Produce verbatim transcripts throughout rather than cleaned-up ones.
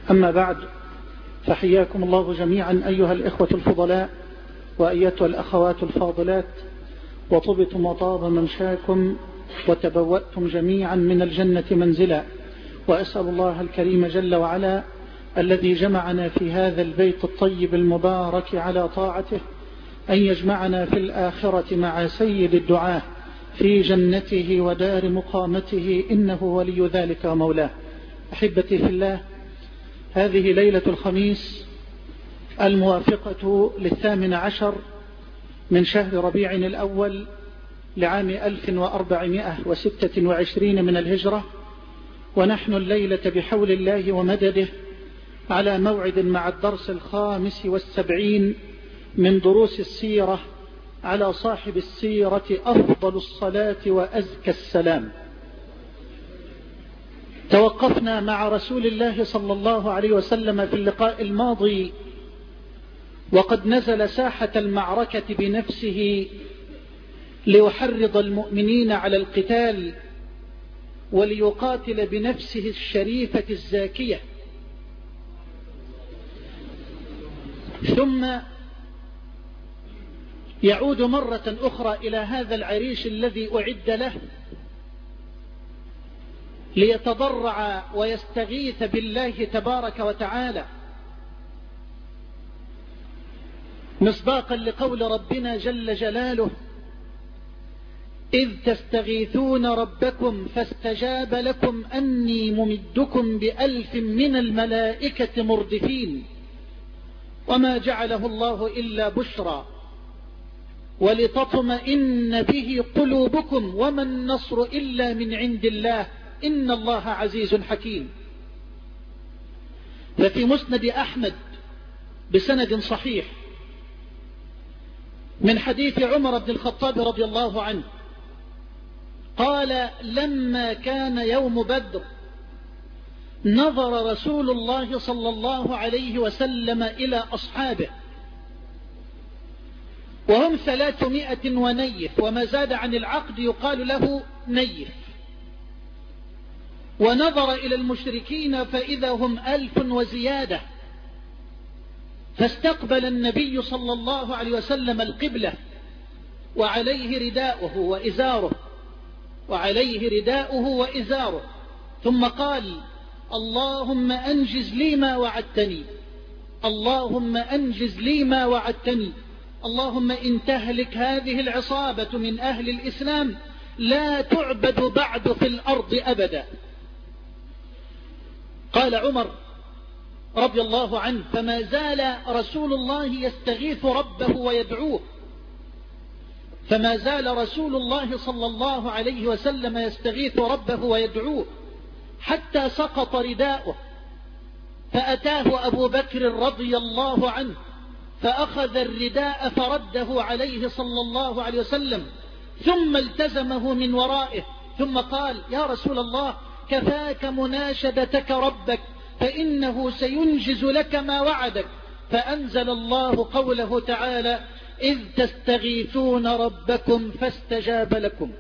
أما بعد، فحياكم الله جميعا أيها الإخوة الفضلاء وأيتها الأخوات الفاضلات، وطبتم وطاب ممشاكم وتبوأتم جميعا من الجنة منزلا. وأسأل الله الكريم جل وعلا الذي جمعنا في هذا البيت الطيب المبارك على طاعته أن يجمعنا في الآخرة مع سيد الدعاة في جنته ودار مقامته، إنه ولي ذلك ومولاه. أحبتي في الله، هذه ليلة الخميس الموافقة للثامن عشر من شهر ربيع الأول لعام ألف وأربعمائة وستة وعشرين من الهجرة، ونحن الليلة بحول الله ومدده على موعد مع الدرس الخامس والسبعين من دروس السيرة على صاحب السيرة أفضل الصلاة وأزكى السلام. توقفنا مع رسول الله صلى الله عليه وسلم في اللقاء الماضي وقد نزل ساحة المعركة بنفسه ليحرض المؤمنين على القتال وليقاتل بنفسه الشريفة الزاكية، ثم يعود مرة أخرى إلى هذا العريش الذي أعد له ليتضرع ويستغيث بالله تبارك وتعالى، مصداقا لقول ربنا جل جلاله: إذ تستغيثون ربكم فاستجاب لكم أني ممدكم بألف من الملائكة مردفين وما جعله الله إلا بشرى ولتطمئن به قلوبكم وما النصر إلا من عند الله إن الله عزيز حكيم. ففي مسند أحمد بسند صحيح من حديث عمر بن الخطاب رضي الله عنه قال: لما كان يوم بدر نظر رسول الله صلى الله عليه وسلم إلى أصحابه وهم ثلاثمائة ونيف، وما زاد عن العقد يقال له نيف، ونظر إلى المشركين فإذا هم ألف وزيادة، فاستقبل النبي صلى الله عليه وسلم القبلة وعليه رداؤه وإزاره وعليه رداؤه وإزاره ثم قال: اللهم أنجز لي ما وعدتني، اللهم أنجز لي ما وعدتني، اللهم إن تهلك هذه العصابة من أهل الإسلام لا تعبد بعد في الأرض أبدا. قال عمر رضي الله عنه: فما زال رسول الله يستغيث ربه ويدعوه، فما زال رسول الله صلى الله عليه وسلم يستغيث ربه ويدعوه حتى سقط رداؤه، فأتاه أبو بكر رضي الله عنه فأخذ الرداء فرده عليه صلى الله عليه وسلم، ثم التزمه من ورائه، ثم قال: يا رسول الله، كفاك مناشدتك ربك فإنه سينجز لك ما وعدك. فأنزل الله قوله تعالى: إذ تستغيثون ربكم فاستجاب لكم.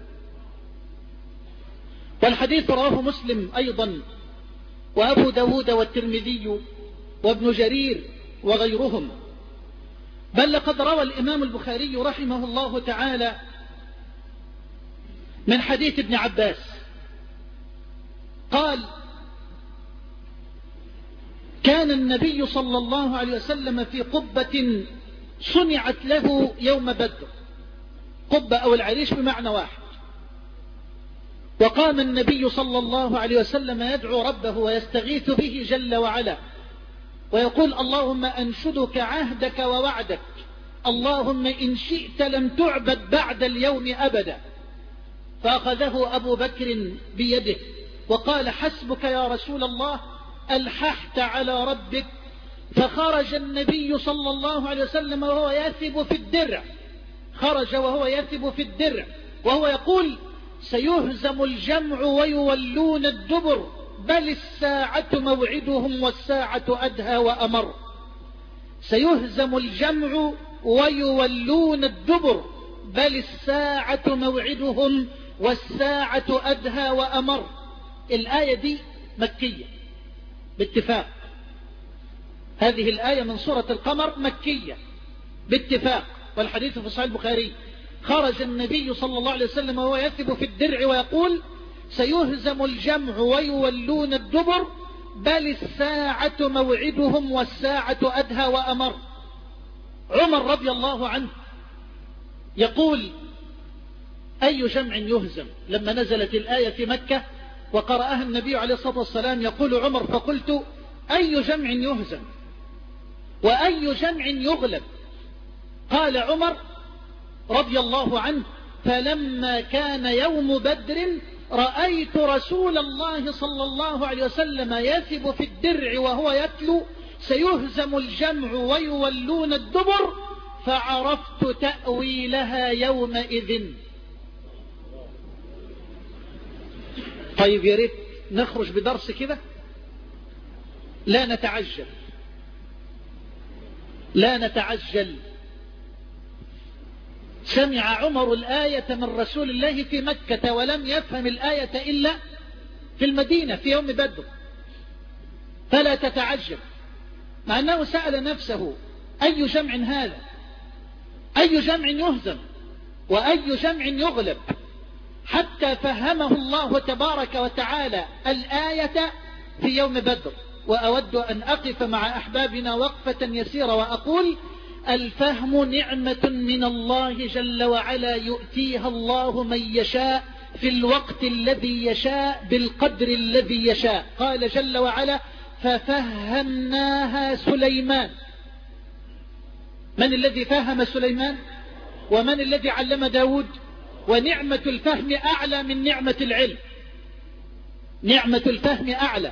والحديث رواه مسلم أيضا وأبو داود والترمذي وابن جرير وغيرهم، بل لقد روى الإمام البخاري رحمه الله تعالى من حديث ابن عباس قال: كان النبي صلى الله عليه وسلم في قبة صنعت له يوم بدر، قبة أو العريش بمعنى واحد، وقام النبي صلى الله عليه وسلم يدعو ربه ويستغيث به جل وعلا ويقول: اللهم أنشدك عهدك ووعدك، اللهم إن شئت لم تعبد بعد اليوم أبدا. فأخذه أبو بكر بيده وقال: حسبك يا رسول الله، ألححت على ربك. فخرج النبي صلى الله عليه وسلم وهو يثب في الدرع، خرج وهو يثب في الدرع وهو يقول: سيهزم الجمع ويولون الدبر، بل الساعة موعدهم والساعة أدهى وأمر. سيهزم الجمع ويولون الدبر، بل الساعة موعدهم والساعة أدهى وأمر. الآية دي مكية باتفاق، هذه الآية من سورة القمر مكية باتفاق، والحديث في صحيح البخاري. خرج النبي صلى الله عليه وسلم وهو يثب في الدرع ويقول: سيهزم الجمع ويولون الدبر، بل الساعة موعدهم والساعة أدهى وأمر. عمر رضي الله عنه يقول: أي جمع يهزم؟ لما نزلت الآية في مكة وقرأها النبي عليه الصلاة والسلام، يقول عمر: فقلت: أي جمع يهزم وأي جمع يغلب؟ قال عمر رضي الله عنه: فلما كان يوم بدر رأيت رسول الله صلى الله عليه وسلم يثب في الدرع وهو يتلو: سيهزم الجمع ويولون الدبر، فعرفت تأويلها يومئذ. طيب يا ريت نخرج بدرس كده، لا نتعجل لا نتعجل. سمع عمر الآية من رسول الله في مكة ولم يفهم الآية إلا في المدينة في يوم بدر، فلا تتعجب، مع أنه سأل نفسه: أي جمع هذا؟ أي جمع يهزم وأي جمع يغلب؟ حتى فهمه الله تبارك وتعالى الآية في يوم بدر. وأود أن أقف مع أحبابنا وقفة يسيرة وأقول: الفهم نعمة من الله جل وعلا يؤتيها الله من يشاء في الوقت الذي يشاء بالقدر الذي يشاء. قال جل وعلا: ففهمناها سليمان. من الذي فهم سليمان؟ ومن الذي علم داود؟ ونعمة الفهم أعلى من نعمة العلم. نعمة الفهم أعلى،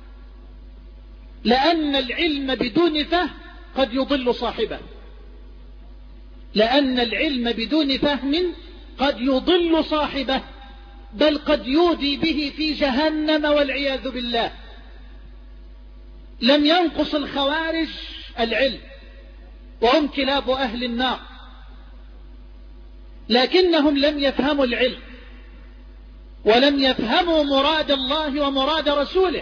لأن العلم بدون فهم قد يضل صاحبه. لأن العلم بدون فهم قد يضل صاحبه، بل قد يودي به في جهنم والعياذ بالله. لم ينقص الخوارج العلم، وهم كلاب أهل النار، لكنهم لم يفهموا العلم ولم يفهموا مراد الله ومراد رسوله،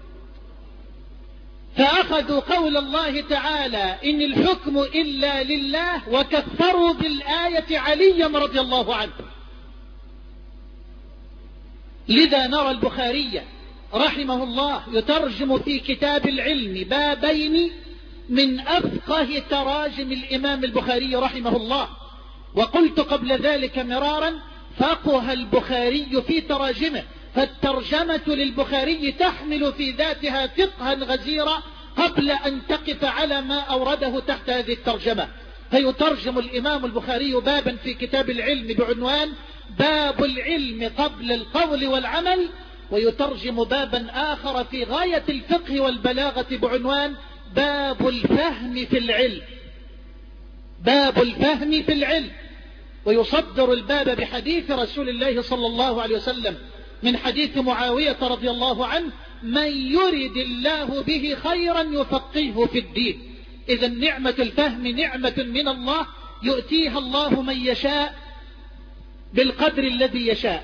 فأخذوا قول الله تعالى: إن الحكم إلا لله، وكفروا بالآية عليا رضي الله عنه. لذا نرى البخاري رحمه الله يترجم في كتاب العلم بابين من أفقه تراجم الإمام البخاري رحمه الله. وقلت قبل ذلك مرارا: فقه البخاري في تراجمه، فالترجمة للبخاري تحمل في ذاتها فقها غزيرا قبل أن تقف على ما أورده تحت هذه الترجمة. فيترجم الإمام البخاري بابا في كتاب العلم بعنوان: باب العلم قبل القول والعمل، ويترجم بابا آخر في غاية الفقه والبلاغة بعنوان: باب الفهم في العلم. باب الفهم في العلم. ويصدر الباب بحديث رسول الله صلى الله عليه وسلم من حديث معاوية رضي الله عنه: من يرد الله به خيرا يفقهه في الدين. إذا نعمة الفهم نعمة من الله يؤتيها الله من يشاء بالقدر الذي يشاء.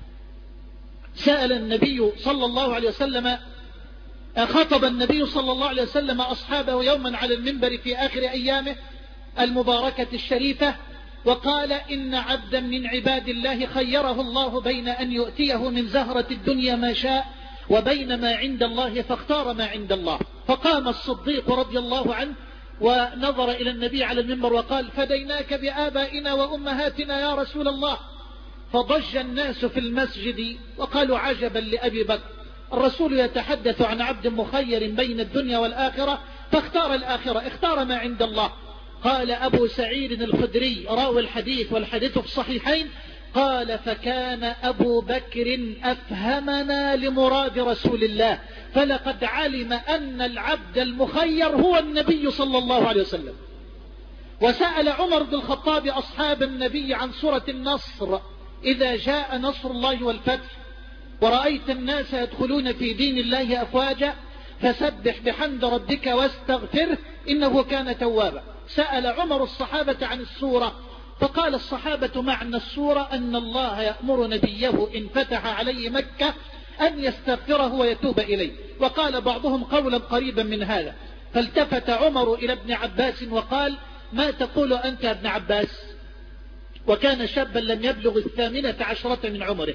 سأل النبي صلى الله عليه وسلم خطب النبي صلى الله عليه وسلم أصحابه يوما على المنبر في آخر أيامه المباركة الشريفة، وقال: إن عبدا من عباد الله خيره الله بين أن يؤتيه من زهرة الدنيا ما شاء وبين ما عند الله، فاختار ما عند الله. فقام الصديق رضي الله عنه ونظر إلى النبي على المنبر وقال: فديناك بآبائنا وأمهاتنا يا رسول الله. فضج الناس في المسجد وقالوا: عجبا لأبي بكر، الرسول يتحدث عن عبد مخير بين الدنيا والآخرة فاختار الآخرة، اختار ما عند الله. قال أبو سعيد الخدري راوي الحديث والحديث في الصحيحين، قال: فكان أبو بكر أفهمنا لمراد رسول الله، فلقد علم أن العبد المخير هو النبي صلى الله عليه وسلم. وسأل عمر بن الخطاب أصحاب النبي عن سورة النصر: إذا جاء نصر الله والفتح ورأيت الناس يدخلون في دين الله أفواجا فسبح بحمد ربك واستغفره إنه كان توابا. سأل عمر الصحابة عن السورة، فقال الصحابة: معنى السورة أن الله يأمر نبيه إن فتح عليه مكة أن يستغفره ويتوب إليه. وقال بعضهم قولا قريبا من هذا. فالتفت عمر إلى ابن عباس وقال: ما تقول أنت يا ابن عباس؟ وكان شابا لم يبلغ الثامنة عشرة من عمره.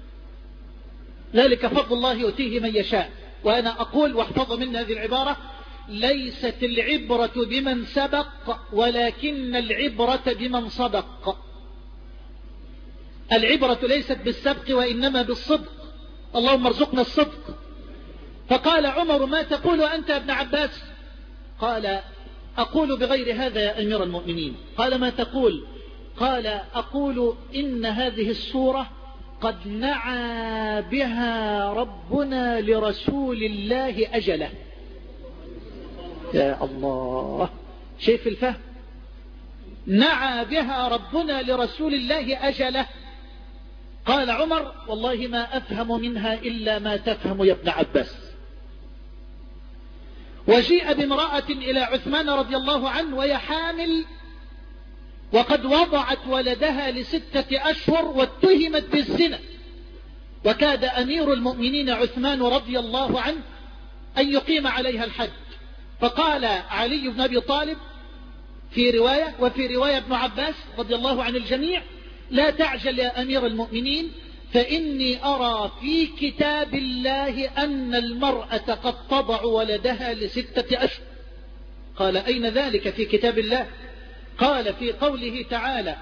ذلك فضل الله يؤتيه من يشاء. وأنا أقول، واحفظ من هذه العبارة: ليست العبرة بمن سبق ولكن العبرة بمن صدق. العبرة ليست بالسبق وإنما بالصدق. اللهم ارزقنا الصدق. فقال عمر: ما تقول أنت يا ابن عباس؟ قال: أقول بغير هذا يا أمير المؤمنين. قال: ما تقول؟ قال: أقول إن هذه السورة قد نعى بها ربنا لرسول الله أجله. يا الله، شايف الفهم؟ نعى بها ربنا لرسول الله أجله. قال عمر: والله ما أفهم منها إلا ما تفهم يا ابن عباس. وجيء بامرأة إلى عثمان رضي الله عنه وهي حامل، وقد وضعت ولدها لستة أشهر واتهمت بالزنا، وكاد أمير المؤمنين عثمان رضي الله عنه أن يقيم عليها الحد. فقال علي بن أبي طالب في رواية، وفي رواية ابن عباس رضي الله عن الجميع: لا تعجل يا أمير المؤمنين، فإني أرى في كتاب الله أن المرأة قد تضع ولدها لستة أشهر. قال: أين ذلك في كتاب الله؟ قال: في قوله تعالى: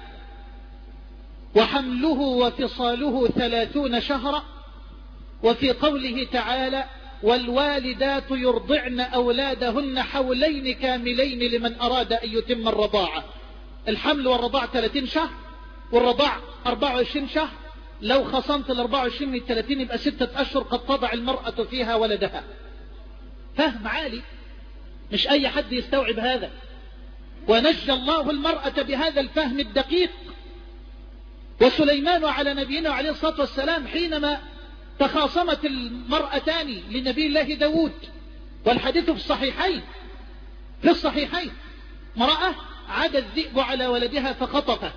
وحمله وفصاله ثلاثون شهرا، وفي قوله تعالى: والوالدات يرضعن أولادهن حولين كاملين لمن أراد أن يتم الرضاعة. الحمل والرضاع ثلاثين شهر، والرضاع أربعة وعشرين شهر. لو خصمت ال أربعة وعشرين من ثلاثين يبقى ستة أشهر قد تضع المرأة فيها ولدها. فهم عالي، مش أي حد يستوعب هذا. ونجى الله المرأة بهذا الفهم الدقيق. وسليمان على نبينا عليه الصلاة والسلام حينما تخاصمت المرأتان لنبي الله داود، والحديث في الصحيحين في الصحيحين امرأة عاد الذئب على ولدها فخطفه،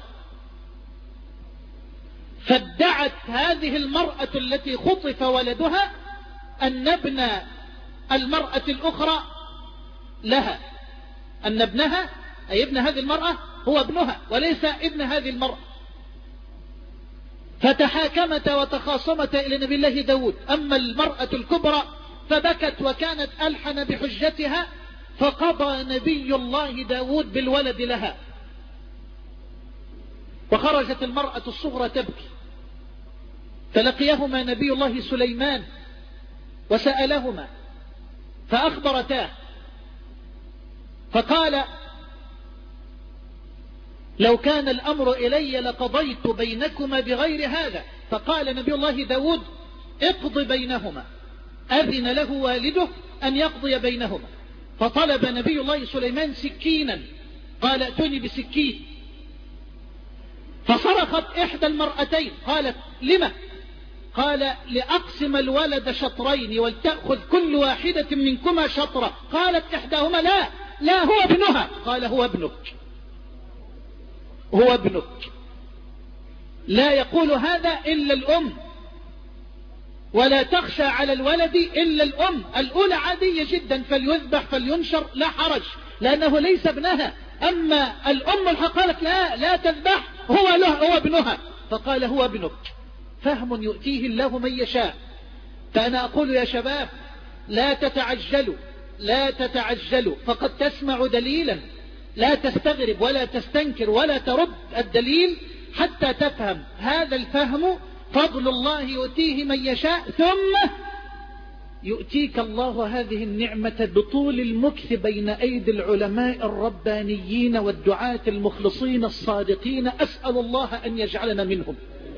فادعت هذه المرأة التي خطف ولدها أن ابن المرأة الأخرى لها، أن ابنها أي ابن هذه المرأة هو ابنها وليس ابن هذه المرأة. فتحاكمت وتخاصمت إلى نبي الله داود. أما المرأة الكبرى فبكت وكانت ألحن بحجتها، فقضى نبي الله داود بالولد لها. وخرجت المرأة الصغرى تبكي، فلقيهما نبي الله سليمان وسألهما فأخبرتاه، فقال: لو كان الأمر إلي لقضيت بينكما بغير هذا. فقال نبي الله داود: اقض بينهما. أذن له والده أن يقضي بينهما. فطلب نبي الله سليمان سكينا، قال: ائتني بسكين. فصرخت إحدى المرأتين قالت: لما؟ قال: لأقسم الولد شطرين ولتأخذ كل واحدة منكما شطرة. قالت إحداهما: لا لا هو ابنها. قال: هو ابنك، هو ابنك. لا يقول هذا إلا الأم، ولا تخشى على الولد إلا الأم. الأولى عادية جدا، فليذبح فلينشر لا حرج لأنه ليس ابنها. أما الأم قالت: لا لا تذبح، هو له، هو ابنها. فقال: هو ابنك. فهم يؤتيه الله من يشاء. فأنا أقول يا شباب: لا تتعجلوا لا تتعجلوا، فقد تسمع دليلا، لا تستغرب ولا تستنكر ولا ترد الدليل حتى تفهم. هذا الفهم فضل الله يؤتيه من يشاء، ثم يؤتيك الله هذه النعمة بطول المكث بين أيدي العلماء الربانيين والدعاة المخلصين الصادقين. أسأل الله أن يجعلنا منهم.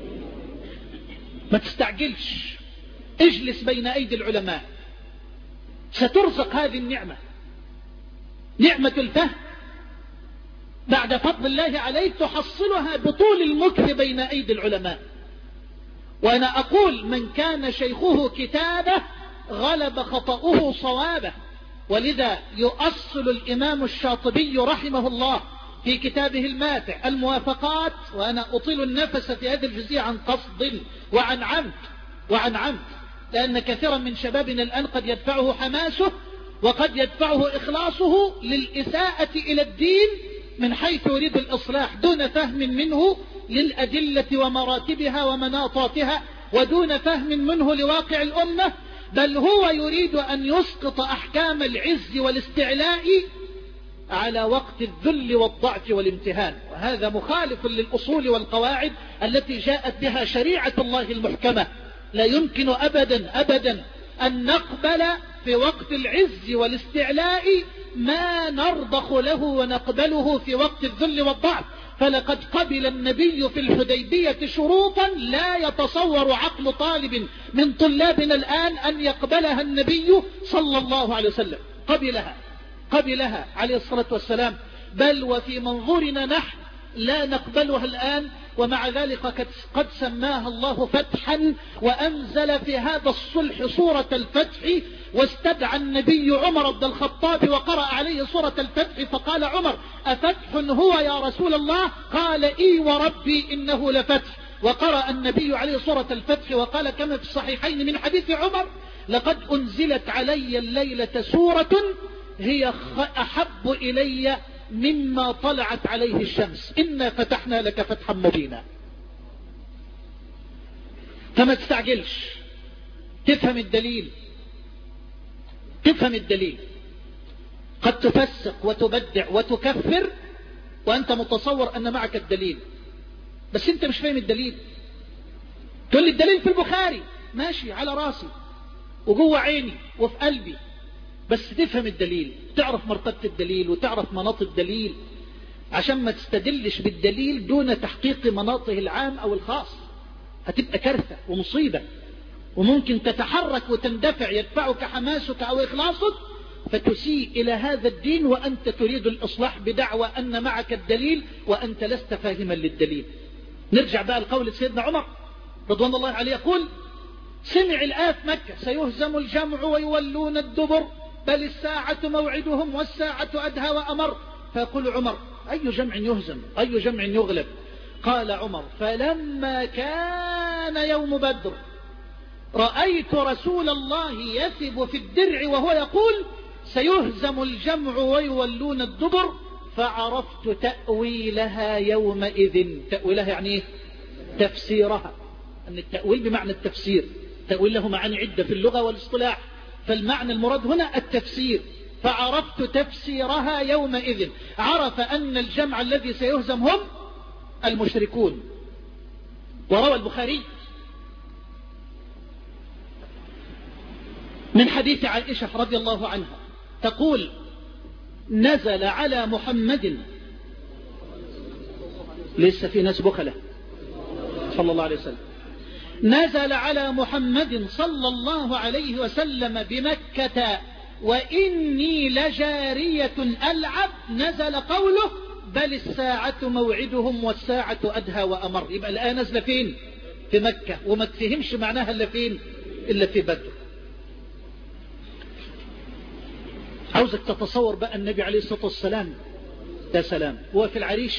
ما تستعجلش، اجلس بين أيدي العلماء، سترزق هذه النعمة، نعمة الفهم. بعد فضل الله عليك تحصلها بطول المكث بين أيدي العلماء. وأنا أقول: من كان شيخه كتابه غلب خطأه صوابه. ولذا يؤصل الإمام الشاطبي رحمه الله في كتابه الماتع الموافقات، وأنا أطيل النفس في هذه الجزئية عن قصد وعن عمد وعن عمد، لأن كثيرا من شبابنا الآن قد يدفعه حماسه وقد يدفعه إخلاصه للإساءة إلى الدين من حيث يريد الإصلاح دون فهم منه للأدلة ومراتبها ومناطاتها، ودون فهم منه لواقع الأمة، بل هو يريد أن يسقط أحكام العز والاستعلاء على وقت الذل والضعف والامتهان. وهذا مخالف للأصول والقواعد التي جاءت بها شريعة الله المحكمة. لا يمكن أبدا أبدا أن نقبل في وقت العز والاستعلاء ما نرضخ له ونقبله في وقت الذل والضعف. فلقد قبل النبي في الحديبية شروطا لا يتصور عقل طالب من طلابنا الآن أن يقبلها النبي صلى الله عليه وسلم. قبلها قبلها عليه الصلاة والسلام، بل وفي منظورنا نحن لا نقبلها الآن، ومع ذلك قد سماها الله فتحا، وأنزل في هذا الصلح سورة الفتح، واستدعى النبي عمر بن الخطاب وقرأ عليه سورة الفتح، فقال عمر: أفتح هو يا رسول الله؟ قال: إي وربي إنه لفتح. وقرأ النبي عليه سورة الفتح وقال كما في الصحيحين من حديث عمر: لقد أنزلت علي الليلة سورة هي أحب إلي مما طلعت عليه الشمس، إنا فتحنا لك فتحا مبينا. فما تستعجلش، تفهم الدليل، تفهم الدليل. قد تفسق وتبدع وتكفر وأنت متصور أن معك الدليل، بس أنت مش فاهم الدليل. تقول لي الدليل في البخاري، ماشي على راسي وجوه عيني وفي قلبي، بس تفهم الدليل، تعرف مرتبة الدليل وتعرف مناط الدليل، عشان ما تستدلش بالدليل دون تحقيق مناطه العام أو الخاص. هتبقى كارثة ومصيبة، وممكن تتحرك وتندفع، يدفعك حماسك أو إخلاصك فتسيء إلى هذا الدين وأنت تريد الإصلاح بدعوى أن معك الدليل وأنت لست فاهما للدليل. نرجع بقى لقول سيدنا عمر رضوان الله عليه، يقول: سمع الآية في مكة: سيهزم الجمع ويولون الدبر بل الساعة موعدهم والساعة أدهى وأمر. فيقول عمر: أي جمع يهزم؟ أي جمع يغلب؟ قال عمر: فلما كان يوم بدر رأيت رسول الله يثب في الدرع وهو يقول: سيهزم الجمع ويولون الدبر، فعرفت تأويلها يومئذ. تأويلها يعني إيه؟ تفسيرها. أن التأويل بمعنى التفسير، تأويل له معاني عدة في اللغة والاصطلاح، فالمعنى المراد هنا التفسير. فعرفت تفسيرها يومئذ، عرف أن الجمع الذي سيهزم هم المشركون. وروى البخاري من حديث عائشة رضي الله عنها تقول: نزل على محمد، لسه في ناس بخلة، صلى الله عليه وسلم، نزل على محمد صلى الله عليه وسلم بمكة وإني لجارية ألعب، نزل قوله: بل الساعة موعدهم والساعة أدهى وأمر. يبقى الآن نزل فين؟ في مكة، وما تفهمش معناها إلا فين؟ إلا في بدر. عاوزك تتصور بقى النبي عليه الصلاة والسلام، يا سلام، هو في العريش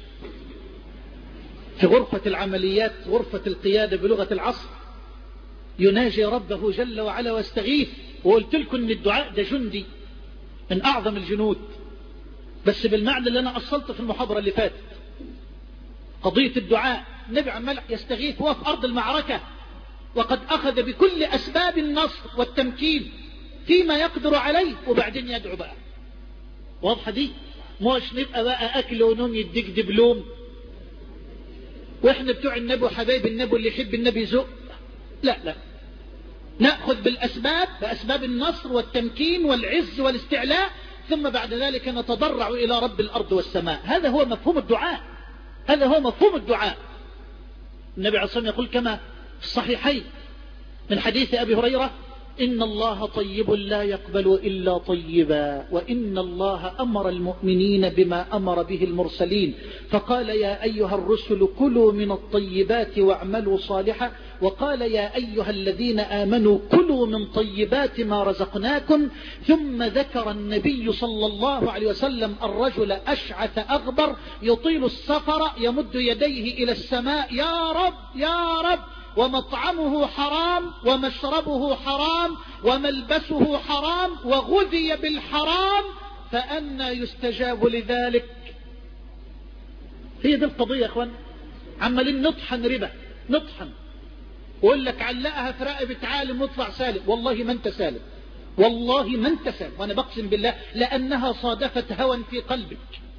في غرفة العمليات، غرفة القيادة بلغة العصر، يناجي ربه جل وعلا واستغيث. وقلت لكم ان الدعاء ده جندي من اعظم الجنود، بس بالمعنى اللي انا اصلته في المحاضرة اللي فاتت. قضية الدعاء، النبي عمال يستغيث هو في ارض المعركة، وقد اخذ بكل اسباب النصر والتمكين فيما يقدر عليه، وبعدين يدعو بقى. واضحة دي؟ مش نبقى بقى اكل ونوم يديك دبلوم، واحنا بتوع النبي وحبايب النبي اللي يحب النبي يزق. لا لا، نأخذ بالأسباب، بأسباب النصر والتمكين والعز والاستعلاء، ثم بعد ذلك نتضرع إلى رب الأرض والسماء. هذا هو مفهوم الدعاء، هذا هو مفهوم الدعاء. النبي عليه الصلاة والسلام يقول كما في الصحيحين من حديث أبي هريرة: إن الله طيب لا يقبل إلا طيبا، وإن الله أمر المؤمنين بما أمر به المرسلين، فقال: يا أيها الرسل كلوا من الطيبات واعملوا صالحا، وقال: يا أيها الذين آمنوا كلوا من طيبات ما رزقناكم. ثم ذكر النبي صلى الله عليه وسلم الرجل أشعث أغبر يطيل السفر يمد يديه إلى السماء: يا رب يا رب، ومطعمه حرام ومشربه حرام وملبسه حرام وغذي بالحرام، فأنى يستجاب لذلك؟ هي دي القضية يا اخوان. عمالين نطحن ربا، نطحن ويقول لك علقها في رقبة عالم واطلع سالم. والله ما انت سالم، والله ما انت سالم، وانا بقسم بالله، لانها صادفت هوى في قلبك.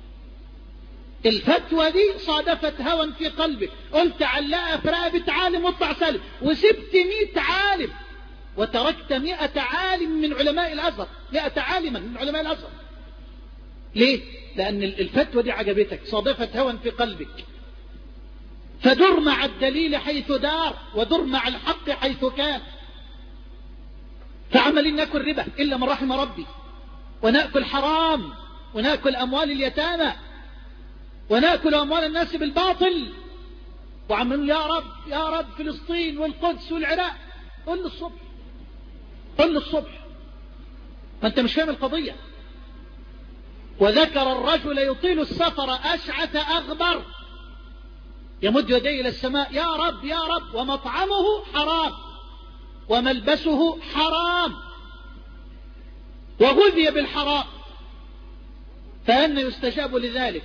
الفتوى دي صادفت هوى في قلبك، قلت علقها في رقبة عالم واطلع سالم، وسبت مئة عالم وتركت مئة عالم من علماء الازهر، مئة عالما من علماء الازهر. ليه؟ لان الفتوى دي عجبتك، صادفت هوى في قلبك. فدر مع الدليل حيث دار، ودر مع الحق حيث كان. فعملين ناكل ربا إلا من رحم ربي، ونأكل حرام، ونأكل أموال اليتامى، ونأكل أموال الناس بالباطل، وعملوا يا رب يا رب فلسطين والقدس والعراق. قل له الصبح، قل له الصبح، ما أنت مش فاهم القضية. وذكر الرجل يطيل السفر أشعث أغبر يمد يديه إلى السماء، يا رب يا رب، ومطعمه حرام وملبسه حرام وغذي بالحرام، فأن يستجاب لذلك؟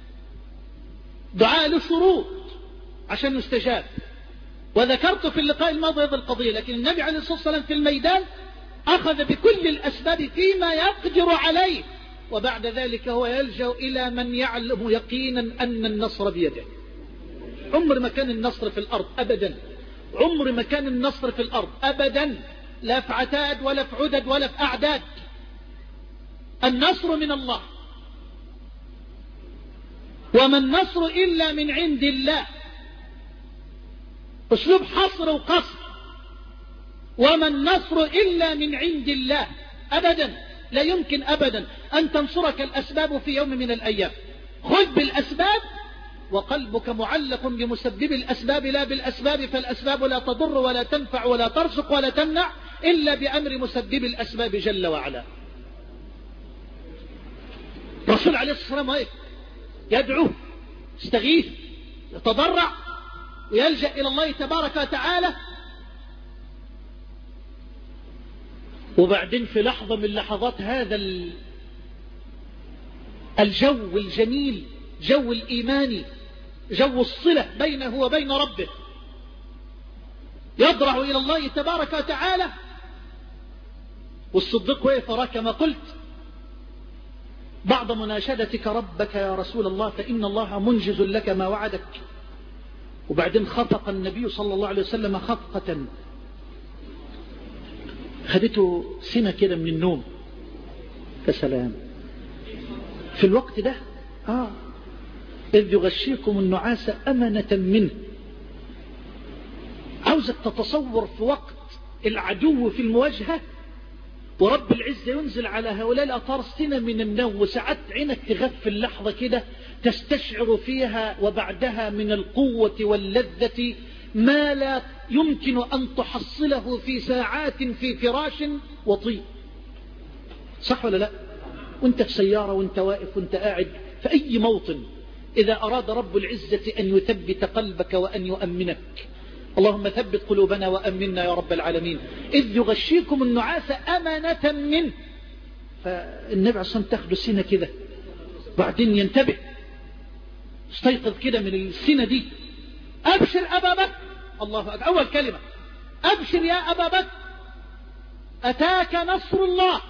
دعاء له شروط عشان يستجاب. وذكرت في اللقاء الماضي هذه القضية، لكن النبي عليه الصلاة والسلام في الميدان أخذ بكل الأسباب فيما يقدر عليه، وبعد ذلك هو يلجأ إلى من يعلم يقينا أن النصر بيده. عمر ما كان النصر في الأرض أبدا، عمر ما كان النصر في الأرض أبدا، لا في عتاد ولا في عدد ولا في أعداد. النصر من الله، وما النصر إلا من عند الله. أسلوب حصر وقصر. وما النصر إلا من عند الله. أبدا لا يمكن أبدا أن تنصرك الأسباب في يوم من الأيام. خذ بالأسباب وقلبك معلق بمسبب الأسباب لا بالأسباب، فالأسباب لا تضر ولا تنفع ولا ترزق ولا تمنع إلا بأمر مسبب الأسباب جل وعلا. الرسول عليه الصلاة والسلام يدعو، يستغيث، يتضرع، ويلجأ إلى الله تبارك وتعالى. وبعدين في لحظة من لحظات هذا الجو الجميل، جو الإيماني، جو الصلة بينه وبين ربه، يضرع إلى الله تبارك وتعالى. والصديق وقف وراء كما قلت بعد مناشدتك ربك يا رسول الله فإن الله منجز لك ما وعدك. وبعدين خفق النبي صلى الله عليه وسلم خفقة خدته سنة كده من النوم. كسلام في الوقت ده آه إذ يغشيكم النعاس أمنة منه. عاوزك تتصور في وقت العدو في المواجهة ورب العزة ينزل على هؤلاء الأطار سنة من النوم، وساعات عينك تغفل لحظة كده تستشعر فيها وبعدها من القوة واللذة ما لا يمكن أن تحصله في ساعات في فراش وطيب. صح ولا لا؟ وانت في سيارة وانت واقف وانت قاعد في أي موطن، إذا أراد رب العزة أن يثبت قلبك وأن يؤمنك، اللهم ثبت قلوبنا وأمنا يا رب العالمين. إذ يغشيكم النعاس أمنة منه. فالنبي عليه الصلاة والسلام تاخده السنة كده، بعدين ينتبه، استيقظ كده من السنة دي. أبشر أبا بكر، الله أكبر، أول كلمة أبشر يا أبا بكر أتاك نصر الله،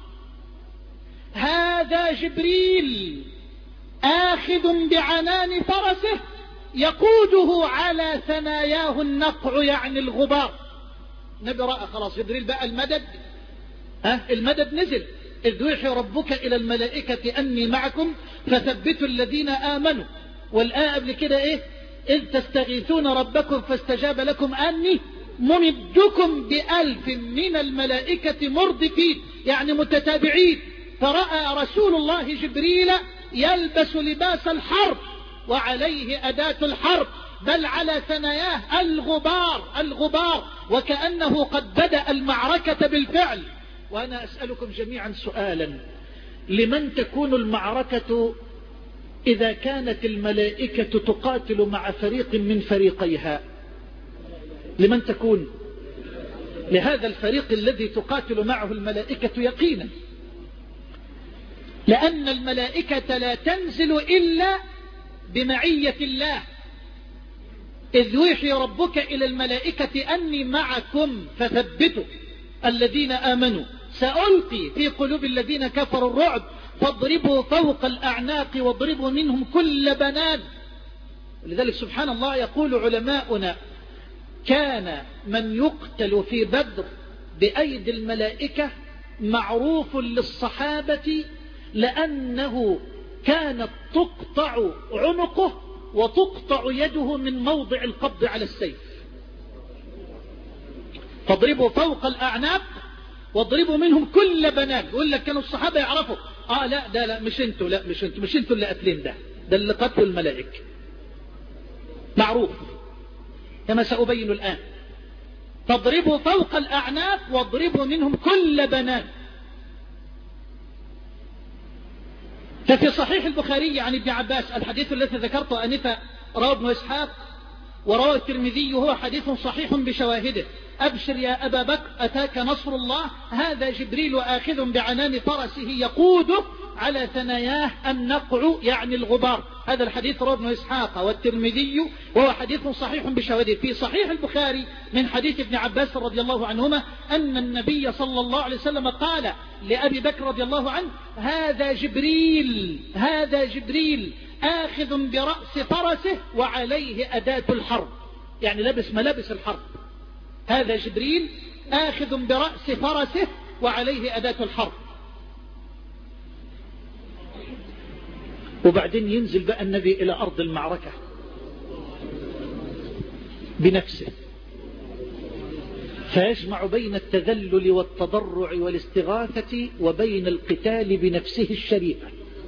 هذا جبريل آخذ بعنان فرسه يقوده على ثناياه النقع، يعني الغبار. النبي رأى خلاص جبريل بقى المدد، ها المدد نزل. إذ يوحي ربك إلى الملائكة أني معكم فثبتوا الذين آمنوا. والآية قبل كده إيه؟ إذ تستغيثون ربكم فاستجاب لكم أني ممدكم بألف من الملائكة مردفين، يعني متتابعين. فرأى رسول الله جبريل يلبس لباس الحرب وعليه أداة الحرب، بل على ثناياه الغبار الغبار وكأنه قد بدأ المعركة بالفعل. وأنا أسألكم جميعا سؤالا: لمن تكون المعركة إذا كانت الملائكة تقاتل مع فريق من فريقيها؟ لمن تكون؟ لهذا الفريق الذي تقاتل معه الملائكة يقينا، لأن الملائكة لا تنزل إلا بمعية الله، إذ يوحي ربك إلى الملائكة أني معكم فثبتوا الذين آمنوا سألقي في قلوب الذين كفروا الرعب فاضربوا فوق الأعناق واضربوا منهم كل بنان. لذلك سبحان الله يقول علماؤنا كان من يقتل في بدر بأيدي الملائكة معروف للصحابة، لأنه كانت تقطع عنقه وتقطع يده من موضع القبض على السيف. فاضربوا فوق الأعناق واضربوا منهم كل بنان. يقول لك كانوا الصحابة يعرفوا اه لا ده لا مش انتوا لا مش انتوا مش انتوا اللي قتلين ده ده اللي قتلوا الملائكة، معروف كما سأبين الآن. تضربوا فوق الأعناق واضربوا منهم كل بنان. ففي صحيح البخاري عن ابن عباس الحديث الذي ذكرته آنفا رواه ابن إسحاق ورواه الترمذي وهو حديث صحيح بشواهده: أبشر يا أبا بكر أتاك نصر الله، هذا جبريل آخذ بعنان فرسه يقوده على ثناياه النقع يعني الغبار. هذا الحديث رواه ابن إسحاق والترمذي وهو حديث صحيح بشواهده. في صحيح البخاري من حديث ابن عباس رضي الله عنهما أن النبي صلى الله عليه وسلم قال لأبي بكر رضي الله عنه: هذا جبريل هذا جبريل آخذ برأس فرسه وعليه أداة الحرب، يعني لبس ملابس الحرب. هذا جبريل آخذ برأس فرسه وعليه أداة الحرب. وبعدين ينزل بقى النبي إلى أرض المعركة بنفسه، فيجمع بين التذلل والتضرع والاستغاثة وبين القتال بنفسه الشريفة.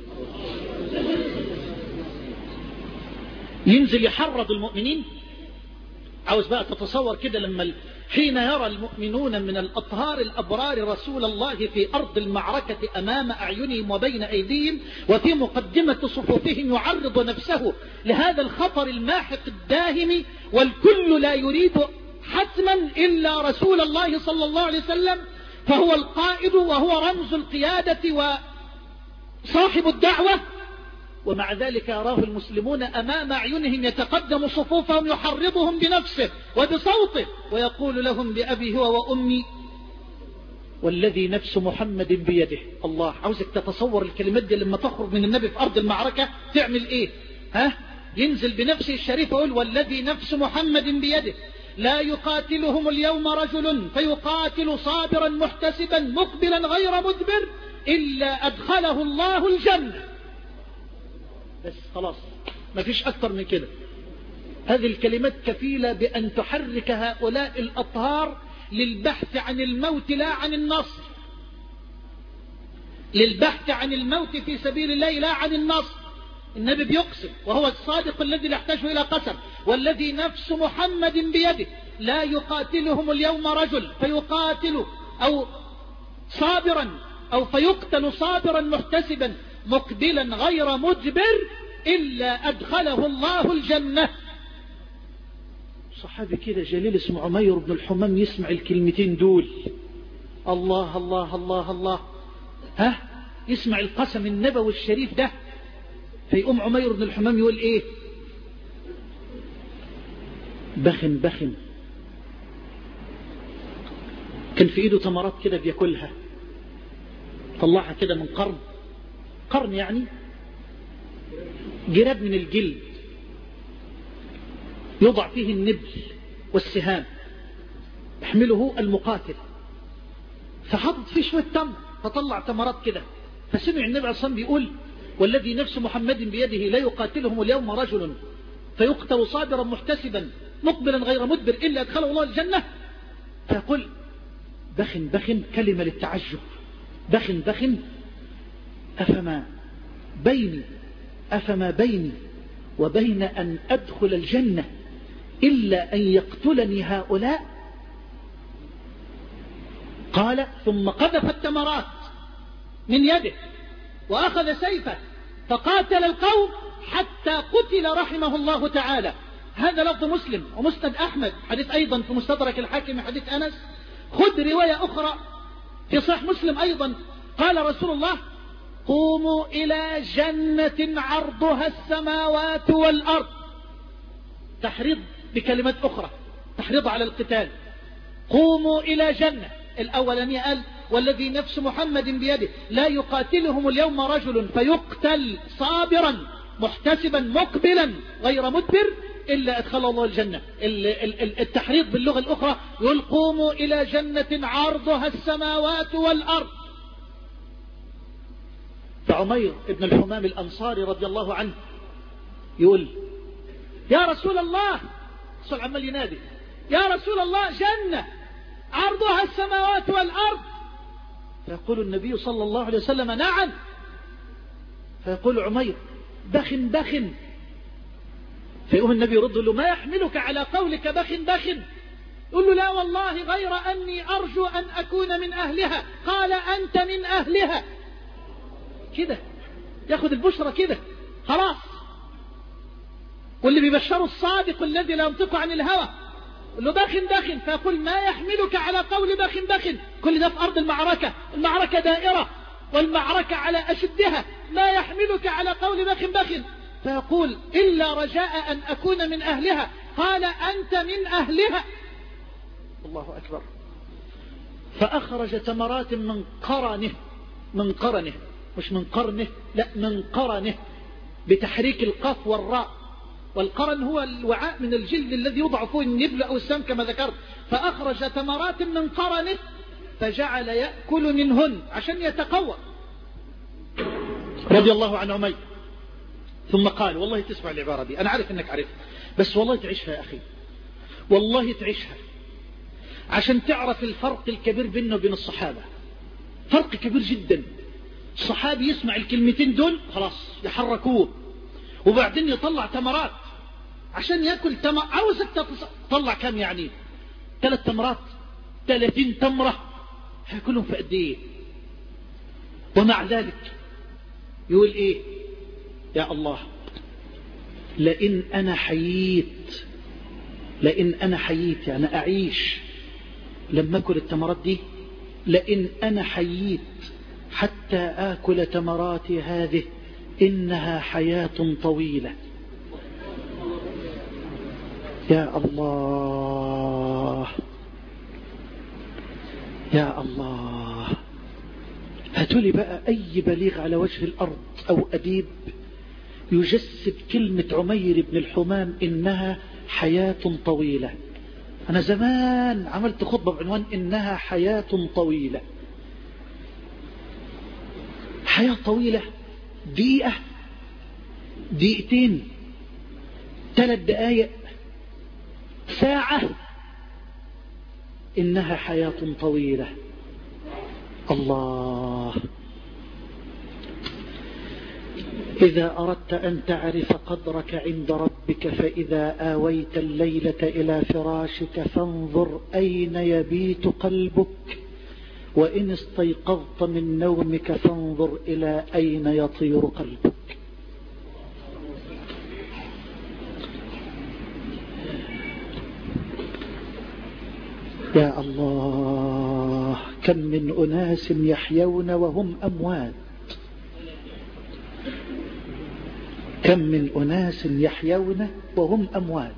ينزل يحرض المؤمنين. عاوز بقى تتصور كده لما حين يرى المؤمنون من الأطهار الأبرار رسول الله في أرض المعركة أمام أعينهم وبين أيديهم وفي مقدمة صفوفهم يعرض نفسه لهذا الخطر الماحق الداهم، والكل لا يريد حتما إلا رسول الله صلى الله عليه وسلم، فهو القائد وهو رمز القيادة وصاحب الدعوة، ومع ذلك يراه المسلمون أمام أعينهم يتقدم صفوفهم يحرضهم بنفسه وبصوته ويقول لهم بأبي هو وأمي والذي نفس محمد بيده. الله، عاوزك تتصور الكلمات دي لما تخرج من النبي في أرض المعركة تعمل إيه؟ ها؟ ينزل بنفسه الشريف يقول: والذي نفس محمد بيده لا يقاتلهم اليوم رجل فيقاتل صابرا محتسبا مقبلا غير مدبر إلا أدخله الله الجنة. بس خلاص، ما فيش أكتر من كده. هذه الكلمات كفيلة بأن تحرك هؤلاء الأطهار للبحث عن الموت لا عن النصر، للبحث عن الموت في سبيل الله لا عن النصر. النبي بيقسم وهو الصادق الذي لا يحتاج إلى قسم: والذي نفس محمد بيده لا يقاتلهم اليوم رجل فيقاتل أو صابرا أو فيقتل صابرا محتسبا مقبلا غير مدبر إلا أدخله الله الجنة. صحابي كده جليل اسمه عمير بن الحمام يسمع الكلمتين دول، الله الله الله الله، ها، يسمع القسم النبوي الشريف ده، فيقوم عمير بن الحمام يقول ايه؟ بخن بخن. كان في ايده تمرات كده بياكلها، طلعها كده من قرن، قرن يعني جراب من الجلد يوضع فيه النبل والسهام يحمله المقاتل، فحطت فيه شوية تمر فطلع تمرات كده، فسمع النبي عليه الصلاة والسلام بيقول: والذي نفس محمد بيده لا يقاتلهم اليوم رجل فيقتل صابرا محتسبا مقبلا غير مدبر إلا أدخله الله الجنة. فيقول بخن بخن، كلمة للتعجب، بخن بخن، أفما بيني أفما بيني وبين أن أدخل الجنة إلا أن يقتلني هؤلاء. قال: ثم قذف التمرات من يده وأخذ سيفه فقاتل القوم حتى قتل رحمه الله تعالى. هذا لفظ مسلم ومسند أحمد، حديث أيضا في مستدرك الحاكم حديث أنس. خذ رواية أخرى في صحيح مسلم أيضا، قال رسول الله: قوموا إلى جنة عرضها السماوات والأرض. تحريض بكلمات أخرى، تحريض على القتال. قوموا إلى جنة. الأولانية قال: والذي نفس محمد بيده لا يقاتلهم اليوم رجل فيقتل صابرا محتسبا مقبلا غير مدبر إلا أدخل الله الجنة. التحريض باللغة الأخرى يقول: قوموا إلى جنة عرضها السماوات والأرض. فعمير بن الحمام الأنصاري رضي الله عنه يقول: يا رسول الله، صلى عمال ينادي: يا رسول الله، جنة عرضها السماوات والأرض. فيقول النبي صلى الله عليه وسلم: نعم. فيقول عمير: بخ بخ. فيقوم النبي يرد له: ما يحملك على قولك بخ بخ؟ يقول له: لا والله، غير أني أرجو أن أكون من أهلها. قال: أنت من أهلها. كده ياخد البشرة كده خلاص. واللي بيبشره الصادق الذي لا ينطق عن الهوى، يقول له: بخ بخ. فيقول: ما يحملك على قول بخ بخ؟ كل ده في أرض المعركة، المعركة دائرة والمعركة على أشدها، ما يحملك على قول بخ بخ؟ فيقول: إلا رجاء أن أكون من أهلها. قال: أنت من أهلها. الله أكبر. فأخرج تمرات من قرنه، من قرنه مش من قرنه، لا من قرنه، بتحريك القاف والراء. والقرن هو الوعاء من الجلد الذي يوضع فيه النبل أو السم كما ذكرت. فأخرج تمرات من قرنه فجعل يأكل منهن عشان يتقوى، رضي الله عن عمير. ثم قال: والله تسمع العبارة دي، أنا عارف أنك عارف، بس والله تعيشها يا أخي، والله تعيشها عشان تعرف الفرق الكبير بينه وبين الصحابة. فرق كبير جدا. الصحابي يسمع الكلمتين دول خلاص يحركوه، وبعدين يطلع تمرات عشان يأكل تمر. عاوزك تطلع كم يعني؟ ثلاث تمرات، ثلاثين تمرة، هياكلهم في قد ايه؟ ومع ذلك يقول ايه؟ يا الله، لئن انا حييت، لئن انا حييت يعني اعيش لما اكل التمرات دي، لئن انا حييت حتى آكل تمرات هذه إنها حياة طويلة. يا الله، يا الله. هاتولي بقى أي بليغ على وجه الأرض أو أديب يجسد كلمة عمير بن الحمام إنها حياة طويلة. أنا زمان عملت خطبة بعنوان إنها حياة طويلة. حياة طويلة، دقيقة، دقيقتين، ثلاث دقائق، ساعة، إنها حياة طويلة. الله. إذا أردت أن تعرف قدرك عند ربك فإذا آويت الليلة إلى فراشك فانظر أين يبيت قلبك، وإن استيقظت من نومك فانظر إلى أين يطير قلبك. يا الله، كم من أناس يحيون وهم أموات، كم من أناس يحيون وهم أموات،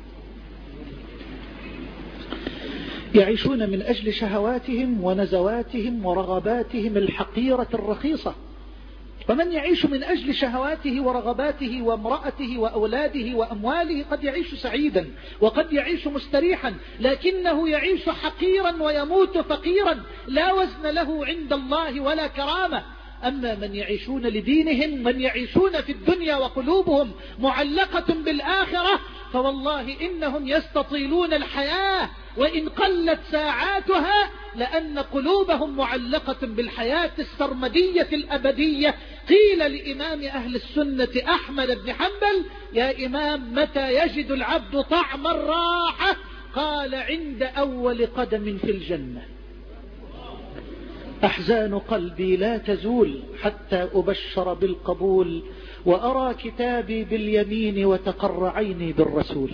يعيشون من أجل شهواتهم ونزواتهم ورغباتهم الحقيرة الرخيصة. ومن يعيش من أجل شهواته ورغباته وامرأته وأولاده وأمواله قد يعيش سعيدا وقد يعيش مستريحا، لكنه يعيش حقيرا ويموت فقيرا، لا وزن له عند الله ولا كرامة. أما من يعيشون لدينهم، من يعيشون في الدنيا وقلوبهم معلقة بالآخرة، فوالله إنهم يستطيلون الحياة وإن قلت ساعاتها، لأن قلوبهم معلقة بالحياة السرمدية الأبدية. قيل لإمام أهل السنة أحمد بن حنبل: يا إمام، متى يجد العبد طعم الراحة؟ قال: عند أول قدم في الجنة. أحزان قلبي لا تزول حتى أبشر بالقبول، وأرى كتابي باليمين وتقر عيني بالرسول.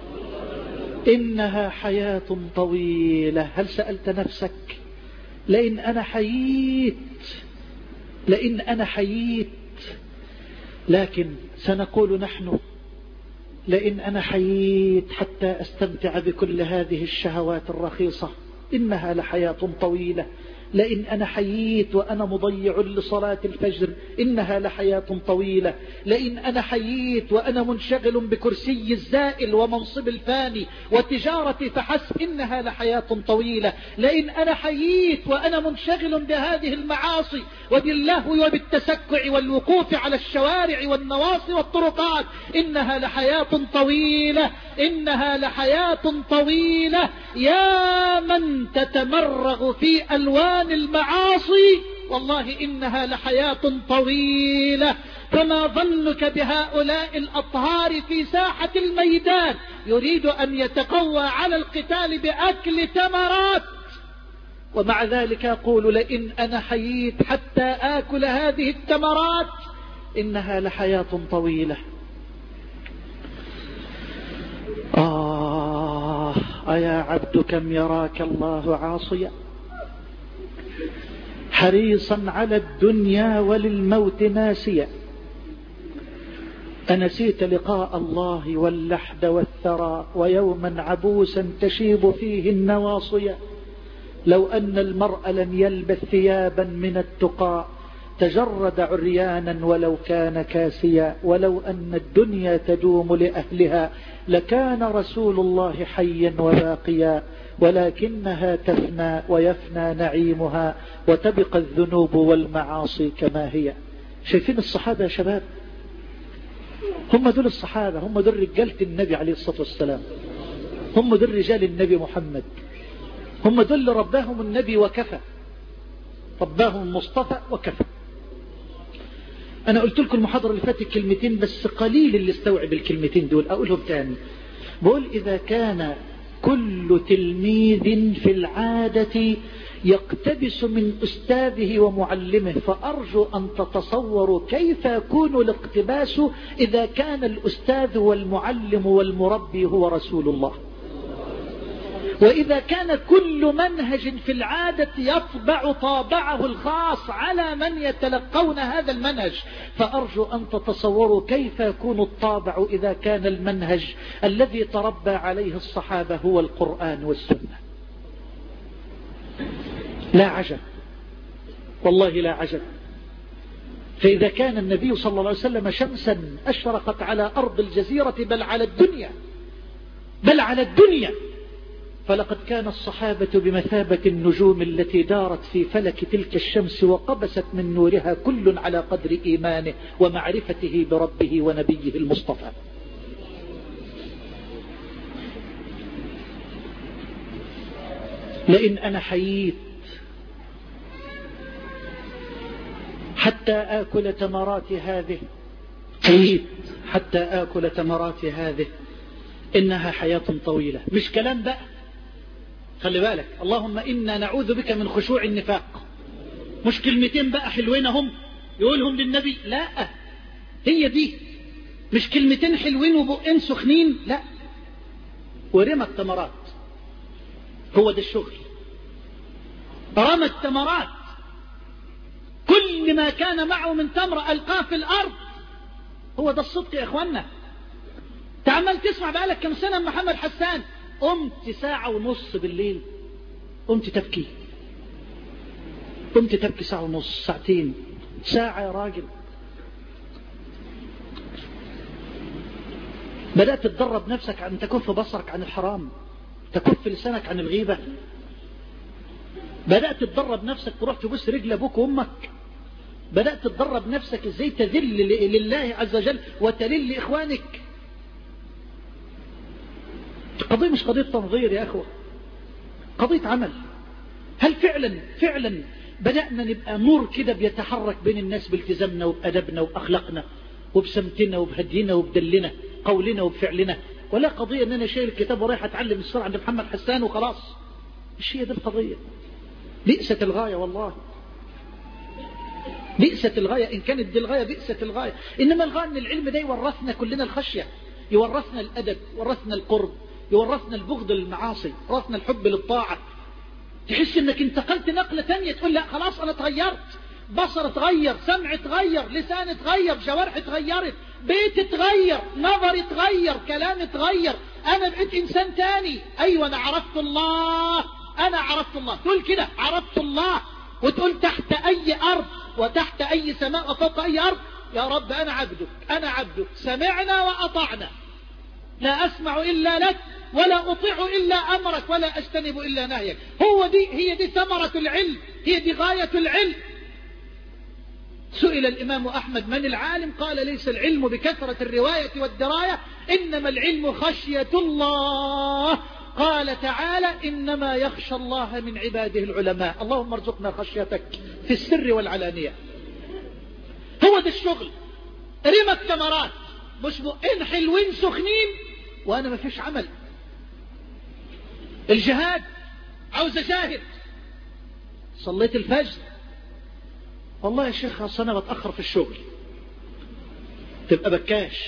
إنها حياة طويلة. هل سألت نفسك لئن أنا حييت لئن أنا حييت لكن سنقول نحن لئن أنا حييت حتى أستمتع بكل هذه الشهوات الرخيصة إنها لحياة طويلة. لئن أنا حييت وأنا مضيع لصلاة الفجر إنها لحياة طويلة. لئن أنا حييت وأنا منشغل بكرسي الزائل ومنصب الفاني وتجارتي فحسب إنها لحياة طويلة. لئن أنا حييت وأنا منشغل بهذه المعاصي وباللهو وبالتسكع والوقوف على الشوارع والنواصي والطرقات إنها لحياة طويلة. إنها لحياة طويلة. يا من تتمرغ في ألوان المعاصي والله إنها لحياة طويلة. فما ظنك بهؤلاء الأطهار في ساحة الميدان يريد أن يتقوى على القتال بأكل تمرات، ومع ذلك يقول لئن أنا حييت حتى آكل هذه التمرات إنها لحياة طويلة. آه أيا عبد كم يراك الله عاصيا حريصا على الدنيا وللموت ناسيا. أنسيت لقاء الله واللحد والثرى ويوما عبوسا تشيب فيه النواصيا. لو أن المرء لم يلبث ثيابا من التقى تجرد عريانا ولو كان كاسيا. ولو أن الدنيا تدوم لأهلها لكان رسول الله حيا وباقيا، ولكنها تفنى ويفنى نعيمها وتبقى الذنوب والمعاصي كما هي. شايفين الصحابة يا شباب؟ هم دول الصحابة، هم دول رجالة النبي عليه الصلاة والسلام، هم دول رجال النبي محمد، هم دول اللي رباهم النبي وكفى، رباهم المصطفى وكفى. أنا قلت لكم المحاضرة اللي فاتت كلمتين بس قليل اللي استوعب الكلمتين دول، أقولهم تاني. بقول إذا كان كل تلميذ في العادة يقتبس من أستاذه ومعلمه، فأرجو أن تتصوروا كيف يكون الاقتباس إذا كان الأستاذ والمعلم والمربي هو رسول الله. وإذا كان كل منهج في العادة يطبع طابعه الخاص على من يتلقون هذا المنهج، فأرجو أن تتصوروا كيف يكون الطابع إذا كان المنهج الذي تربى عليه الصحابة هو القرآن والسنة. لا عجب، والله لا عجب. فإذا كان النبي صلى الله عليه وسلم شمسا أشرقت على أرض الجزيرة بل على الدنيا بل على الدنيا فلقد كان الصحابة بمثابة النجوم التي دارت في فلك تلك الشمس وقبست من نورها كل على قدر إيمانه ومعرفته بربه ونبيه المصطفى. لئن أنا حييت حتى آكل تمرات هذه حييت حتى آكل تمرات هذه إنها حياة طويلة. مش كلام بقى، خلي بالك، اللهم إنا نعوذ بك من خشوع النفاق. مش كلمتين بقى حلوين هم يقولهم للنبي، لا، هي دي مش كلمتين حلوين وبقين سخنين، لا، ورمى التمرات، هو ده الشغل. رمى التمرات، كل ما كان معه من تمر ألقاه في الأرض. هو ده الصدق يا إخوانا. تعمل تسمع بقالك كم سنة محمد حسان، قمت ساعة ونص بالليل قمت تبكي، قمت تبكي ساعة ونص، ساعتين، ساعة يا راجل. بدأت تدرب نفسك أن تكف بصرك عن الحرام، تكف لسانك عن الغيبة. بدأت تدرب نفسك تروح تبص رجل أبوك وأمك. بدأت تدرب نفسك إزاي تذل لله عز وجل وتلل لإخوانك. قضية مش قضية تنظير يا أخوة، قضية عمل. هل فعلا فعلا بدأنا نبقى نور كده بيتحرك بين الناس بالتزامنا وبأدبنا وبأخلاقنا وبسمتنا وبهدينا وبدلنا قولنا وبفعلنا؟ ولا قضية ان انا شايل الكتاب ورايح اتعلم السرعة عند محمد حسان وخلاص. مش هي دي القضية، بئست الغاية والله، بئست الغاية. إن كانت دي الغاية بئست الغاية. إنما الغاية أن العلم ده يورثنا كلنا الخشية، يورثنا الأدب، يورثنا القرب، يورثنا البغض للمعاصي، يورثنا الحب للطاعة. تحس انك انتقلت نقلة تانية، تقول لا خلاص انا اتغيرت، بصر اتغير، سمع اتغير، لسان اتغير، جوارح اتغيرت، بيت اتغير، نظر اتغير، كلام اتغير، انا بقيت انسان تاني. ايوه انا عرفت الله، انا عرفت الله. تقول كده عرفت الله، وتقول تحت اي ارض وتحت اي سماء وفوق اي ارض يا رب انا عبدك، انا عبدك، سمعنا واطعنا، لا اسمع الا لك ولا أطيع إلا أمرك ولا أجتنب إلا نهيك. هو دي هي دي ثمرة العلم، هي دي غاية العلم. سئل الإمام أحمد من العالم؟ قال ليس العلم بكثرة الرواية والدراية، إنما العلم خشية الله. قال تعالى إنما يخشى الله من عباده العلماء. اللهم ارزقنا خشيتك في السر والعلانية. هو ده الشغل. رمى الثمرات، مش بقين حلوين سخنين وأنا ما فيش عمل. الجهاد عاوز اجاهد، صليت الفجر والله يا شيخ اصل انا بتاخر في الشغل، تبقى بكاش.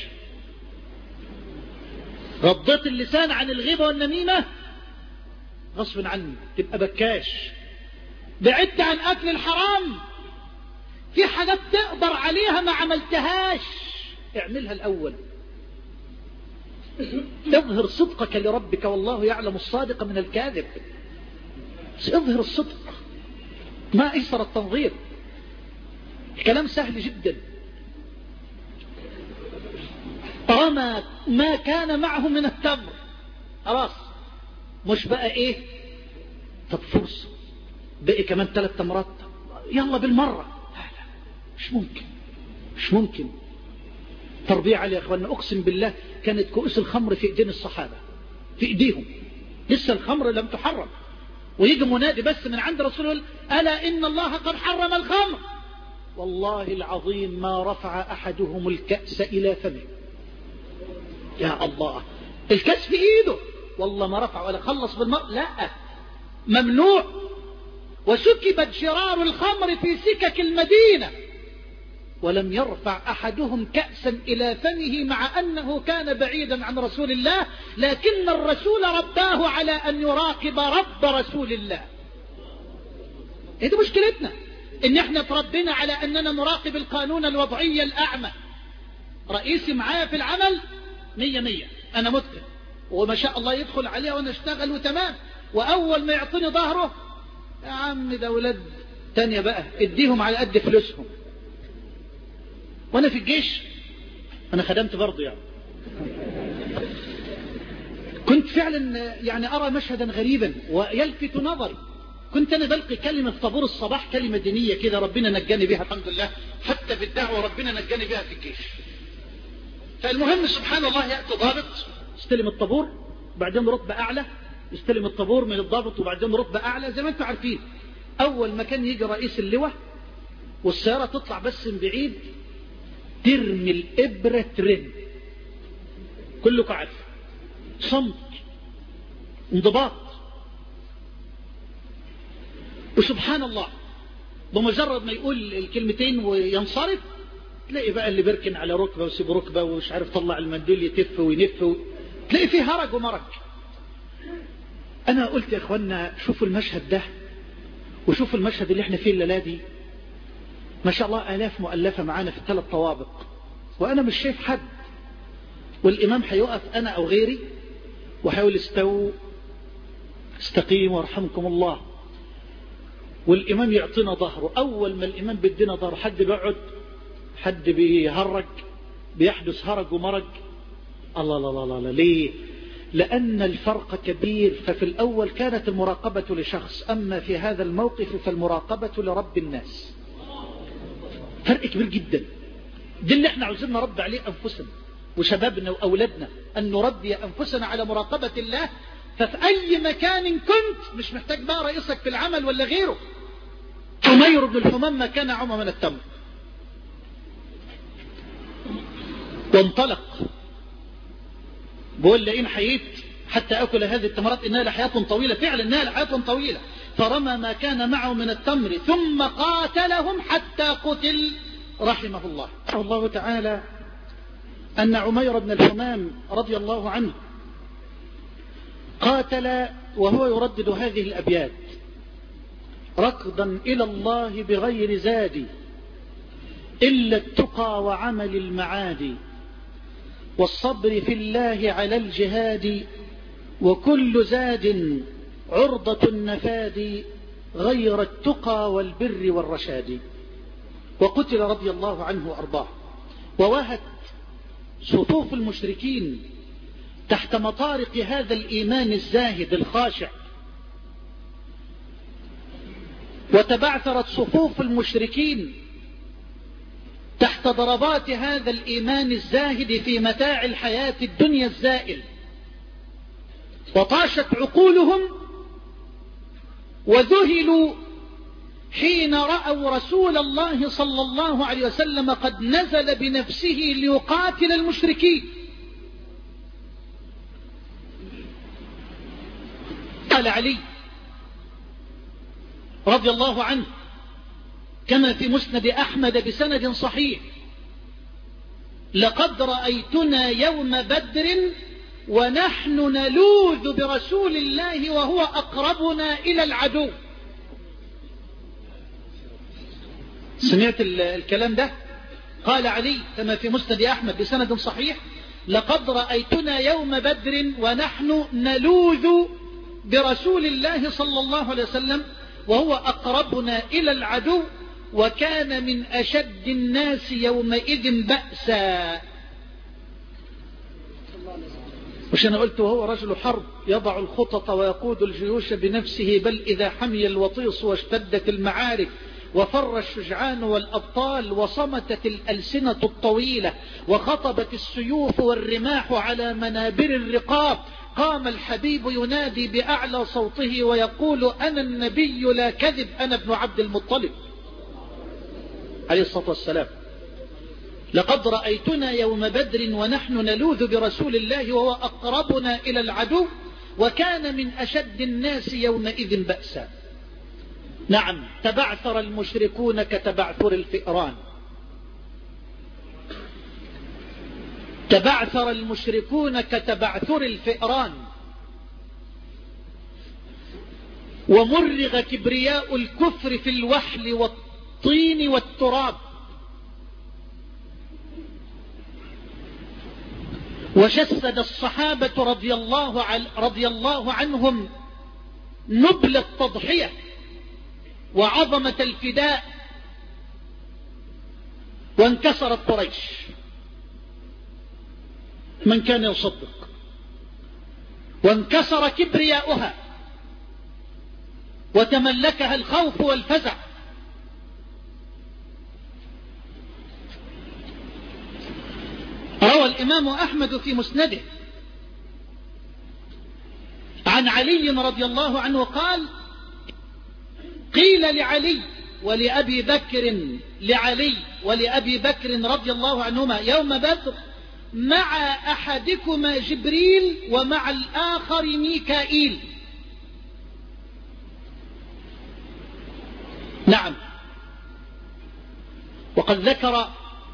غضيت اللسان عن الغيبه والنميمه غصب عني، تبقى بكاش. بعدت عن اكل الحرام، في حاجات تقدر عليها ما عملتهاش، اعملها الاول. اظهر صدقك لربك والله يعلم الصادق من الكاذب. اظهر الصدق، ما ايسر التنظير. الكلام سهل جدا. رمى ما كان معه من التمر، خلاص مش بقى ايه، طب فرصة بقي كمان ثلاث تمرات، يلا بالمرة. لا لا مش ممكن، مش ممكن. تربية على يا اخوانا، اقسم بالله كانت كؤوس الخمر في ايدين الصحابة، في ايديهم، لسه الخمر لم تحرم، ويجي منادي بس من عند رسول الله ألا إن الله قد حرم الخمر، والله العظيم ما رفع أحدهم الكأس إلى فمه. يا الله، الكأس في ايده والله ما رفع ولا خلص بالماء، لا ممنوع. وسكبت جرار الخمر في سكك المدينة ولم يرفع أحدهم كأسا إلى فمه، مع أنه كان بعيدا عن رسول الله، لكن الرسول رباه على أن يراقب رب رسول الله. هذه مشكلتنا، إن احنا تربينا على أننا نراقب القانون الوضعي الأعمى. رئيسي معايا في العمل مية مية، أنا متقن وما شاء الله يدخل عليها وأنا اشتغل وتمام، وأول ما يعطيني ظهره يا عم ده ولاد تانية بقى اديهم على قد فلوسهم. وانا في الجيش انا خدمت برضه يعني، كنت فعلا يعني ارى مشهدا غريبا ويلفت نظري. كنت انا بلقي كلمة طابور الصباح، كلمة دينية كده ربنا نجاني بها الحمد لله، حتى في الدعوة ربنا نجاني بها في الجيش. فالمهم سبحان الله يأتي ضابط يستلم الطابور، بعدين رتبة اعلى يستلم الطابور من الضابط، وبعدين رتبة اعلى زي ما انتم عارفين. اول ما كان يجي رئيس اللواء والسيارة تطلع بس من بعيد ترمي الإبرة ترن، كلكم عارف، صمت، انضباط. وسبحان الله بمجرد ما يقول الكلمتين وينصرف تلاقي بقى اللي بيركن على ركبة ويسيب ركبة ومش عارف طلع المنديل يتف وينف و... تلاقي فيه هرج ومرج. أنا قلت يا أخوانا شوفوا المشهد ده وشوفوا المشهد اللي احنا فيه الليلة دي، ما شاء الله آلاف مؤلفة معانا في الثلاث طوابق وأنا مش شايف حد، والإمام هيقف أنا أو غيري وحيقول استووا استقيموا وارحمكم الله، والإمام يعطينا ظهره. أول ما الإمام بيدينا ظهره حد بيقعد، حد بيهرج، بيحدث هرج ومرج. الله لا لا لا، ليه؟ لأن الفرق كبير. ففي الأول كانت المراقبة لشخص، أما في هذا الموقف فالمراقبة لرب الناس. فرق كبير جدا. دي اللي احنا عاوزين نربي عليه أنفسنا وشبابنا وأولادنا، أن نربي أنفسنا على مراقبة الله. ففي أي مكان كنت مش محتاج بقى رئيسك في العمل ولا غيره. عمير بن الحمام ما كان عمى من التمر، وانطلق بقول لئن حييت حتى أكل هذه التمرات إنها لحياة طويلة. فعلا إنها لحياة طويلة، فرمى ما كان معه من التمر ثم قاتلهم حتى قتل رحمه الله. الله تعالى أن عمير بن الحمام رضي الله عنه قاتل وهو يردد هذه الأبيات: ركضا إلى الله بغير زاد إلا التقى وعمل المعاد، والصبر في الله على الجهاد، وكل زاد عرضة النفاد غير التقى والبر والرشاد. وقتل رضي الله عنه وأرضاه، ووهت صفوف المشركين تحت مطارق هذا الإيمان الزاهد الخاشع، وتبعثرت صفوف المشركين تحت ضربات هذا الإيمان الزاهد في متاع الحياة الدنيا الزائل، وطاشت عقولهم وذهلوا حين رأوا رسول الله صلى الله عليه وسلم قد نزل بنفسه ليقاتل المشركين. قال علي رضي الله عنه كما في مسند أحمد بسند صحيح: لقد رأيتنا يوم بدر ونحن نلوذ برسول الله وهو أقربنا إلى العدو. سمعت الكلام ده؟ قال علي كما في مسند أحمد بسند صحيح: لقد رأيتنا يوم بدر ونحن نلوذ برسول الله صلى الله عليه وسلم وهو أقربنا إلى العدو، وكان من أشد الناس يومئذ بأسا. مش أنا قلت وهو رجل حرب يضع الخطط ويقود الجيوش بنفسه، بل إذا حمي الوطيس واشتدت المعارك وفر الشجعان والأبطال وصمتت الألسنة الطويلة وخطبت السيوف والرماح على منابر الرقاب، قام الحبيب ينادي بأعلى صوته ويقول: أنا النبي لا كذب، أنا ابن عبد المطلب عليه الصلاة والسلام. لقد رأيتنا يوم بدر ونحن نلوذ برسول الله وهو أقربنا إلى العدو، وكان من أشد الناس يومئذ بأسا. نعم، تبعثر المشركون كتبعثر الفئران، تبعثر المشركون كتبعثر الفئران، ومرغ كبرياء الكفر في الوحل والطين والتراب، وجسد الصحابة رضي الله, عن رضي الله عنهم نبل التضحية وعظمة الفداء، وانكسرت قريش. من كان يصدق؟ وانكسر كبرياؤها وتملكها الخوف والفزع. روى الإمام أحمد في مسنده عن علي رضي الله عنه قال: قيل لعلي ولأبي بكر لعلي ولأبي بكر رضي الله عنهما يوم بدر: مع أحدكما جبريل ومع الآخر ميكائيل. نعم، وقد ذكر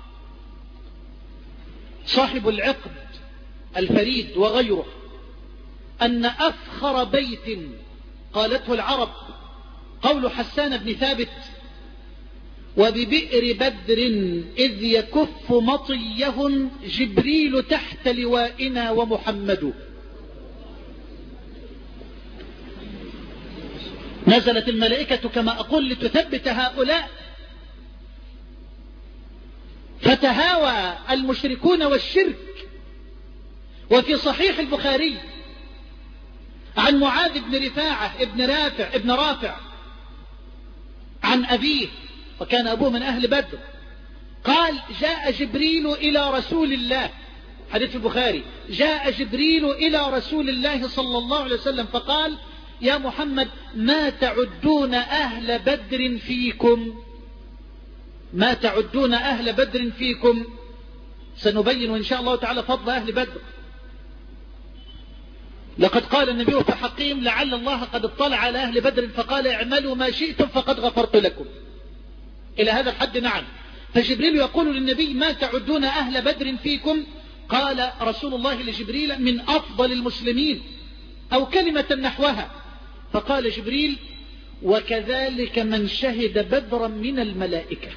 صاحب العقد الفريد وغيره أن أفخر بيت قالته العرب قول حسان بن ثابت: وببئر بدر إذ يكف مطيهم جبريل تحت لوائنا ومحمد. نزلت الملائكة كما أقول لتثبت هؤلاء، فتهاوى المشركون والشرك. وفي صحيح البخاري عن معاذ بن رفاعة ابن رافع ابن رافع عن أبيه، وكان أبوه من أهل بدر، قال: جاء جبريل إلى رسول الله، حديث البخاري، جاء جبريل إلى رسول الله صلى الله عليه وسلم فقال: يا محمد، ما تعدون أهل بدر فيكم؟ ما تعدون أهل بدر فيكم؟ سنبين إن شاء الله تعالى فضل أهل بدر. لقد قال النبي في حقهم لعل الله قد اطلع على أهل بدر فقال اعملوا ما شئتم فقد غفرت لكم. إلى هذا الحد نعم. فجبريل يقول للنبي ما تعدون أهل بدر فيكم؟ قال رسول الله لجبريل من أفضل المسلمين أو كلمة نحوها. فقال جبريل وكذلك من شهد بدرا من الملائكة،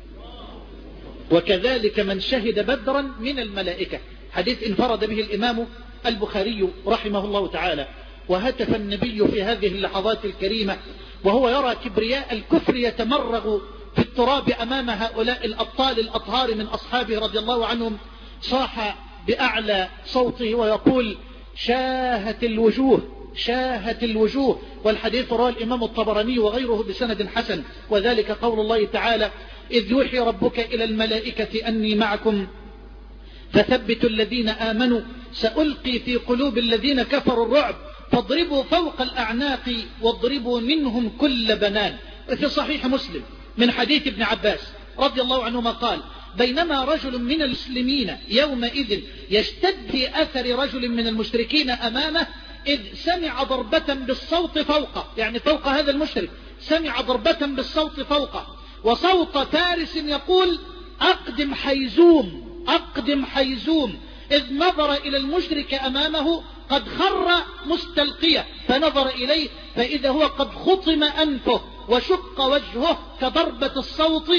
وكذلك من شهد بدرا من الملائكة. حديث انفرد به الإمام البخاري رحمه الله تعالى. وهتف النبي في هذه اللحظات الكريمة وهو يرى كبرياء الكفر يتمرغ في التراب أمام هؤلاء الأبطال الأطهار من أصحابه رضي الله عنهم، صاح بأعلى صوته ويقول شاهت الوجوه شاهت الوجوه. والحديث رواه الإمام الطبراني وغيره بسند حسن. وذلك قول الله تعالى إذ يوحي ربك إلى الملائكة أني معكم فثبتوا الذين آمنوا سألقي في قلوب الذين كفروا الرعب فاضربوا فوق الأعناق واضربوا منهم كل بنان. في صحيح مسلم من حديث ابن عباس رضي الله عنهما قال بينما رجل من المسلمين يومئذ يشتد في أثر رجل من المشركين أمامه إذ سمع ضربة بالصوت فوقه، يعني فوق هذا المشرك سمع ضربة بالصوت فوقه وصوت فارس يقول أقدم حيزوم أقدم حيزوم، إذ نظر إلى المشرك أمامه قد خر مستلقيا فنظر إليه فإذا هو قد خطم أنفه وشق وجهه كضربة الصوت.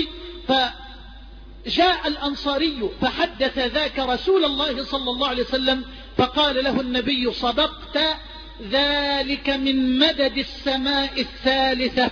فجاء الأنصاري فحدث ذاك رسول الله صلى الله عليه وسلم فقال له النبي صدقت ذلك من مدد السماء الثالثة،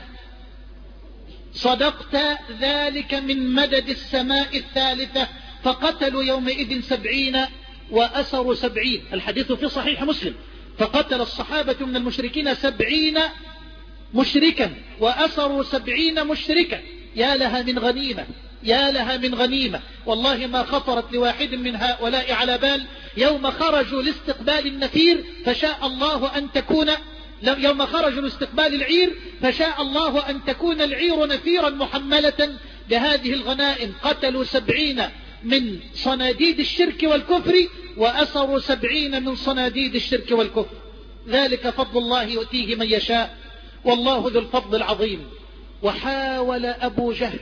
صدقت ذلك من مدد السماء الثالثة. فقتلوا يومئذ سبعين وأسروا سبعين. الحديث في صحيح مسلم. فقتل الصحابة من المشركين سبعين مشركا وأسروا سبعين مشركا. يا لها من غنيمة يا لها من غنيمة. والله ما خطرت لواحد من هؤلاء على بال يوم خرجوا لاستقبال النفير فشاء الله أن تكون يوم خرجوا لاستقبال العير فشاء الله أن تكون العير نفيرا محملة بهذه الغنائم. قتلوا سبعين من صناديد الشرك والكفر وأسروا سبعين من صناديد الشرك والكفر. ذلك فضل الله يؤتيه من يشاء والله ذو الفضل العظيم. وحاول أبو جهل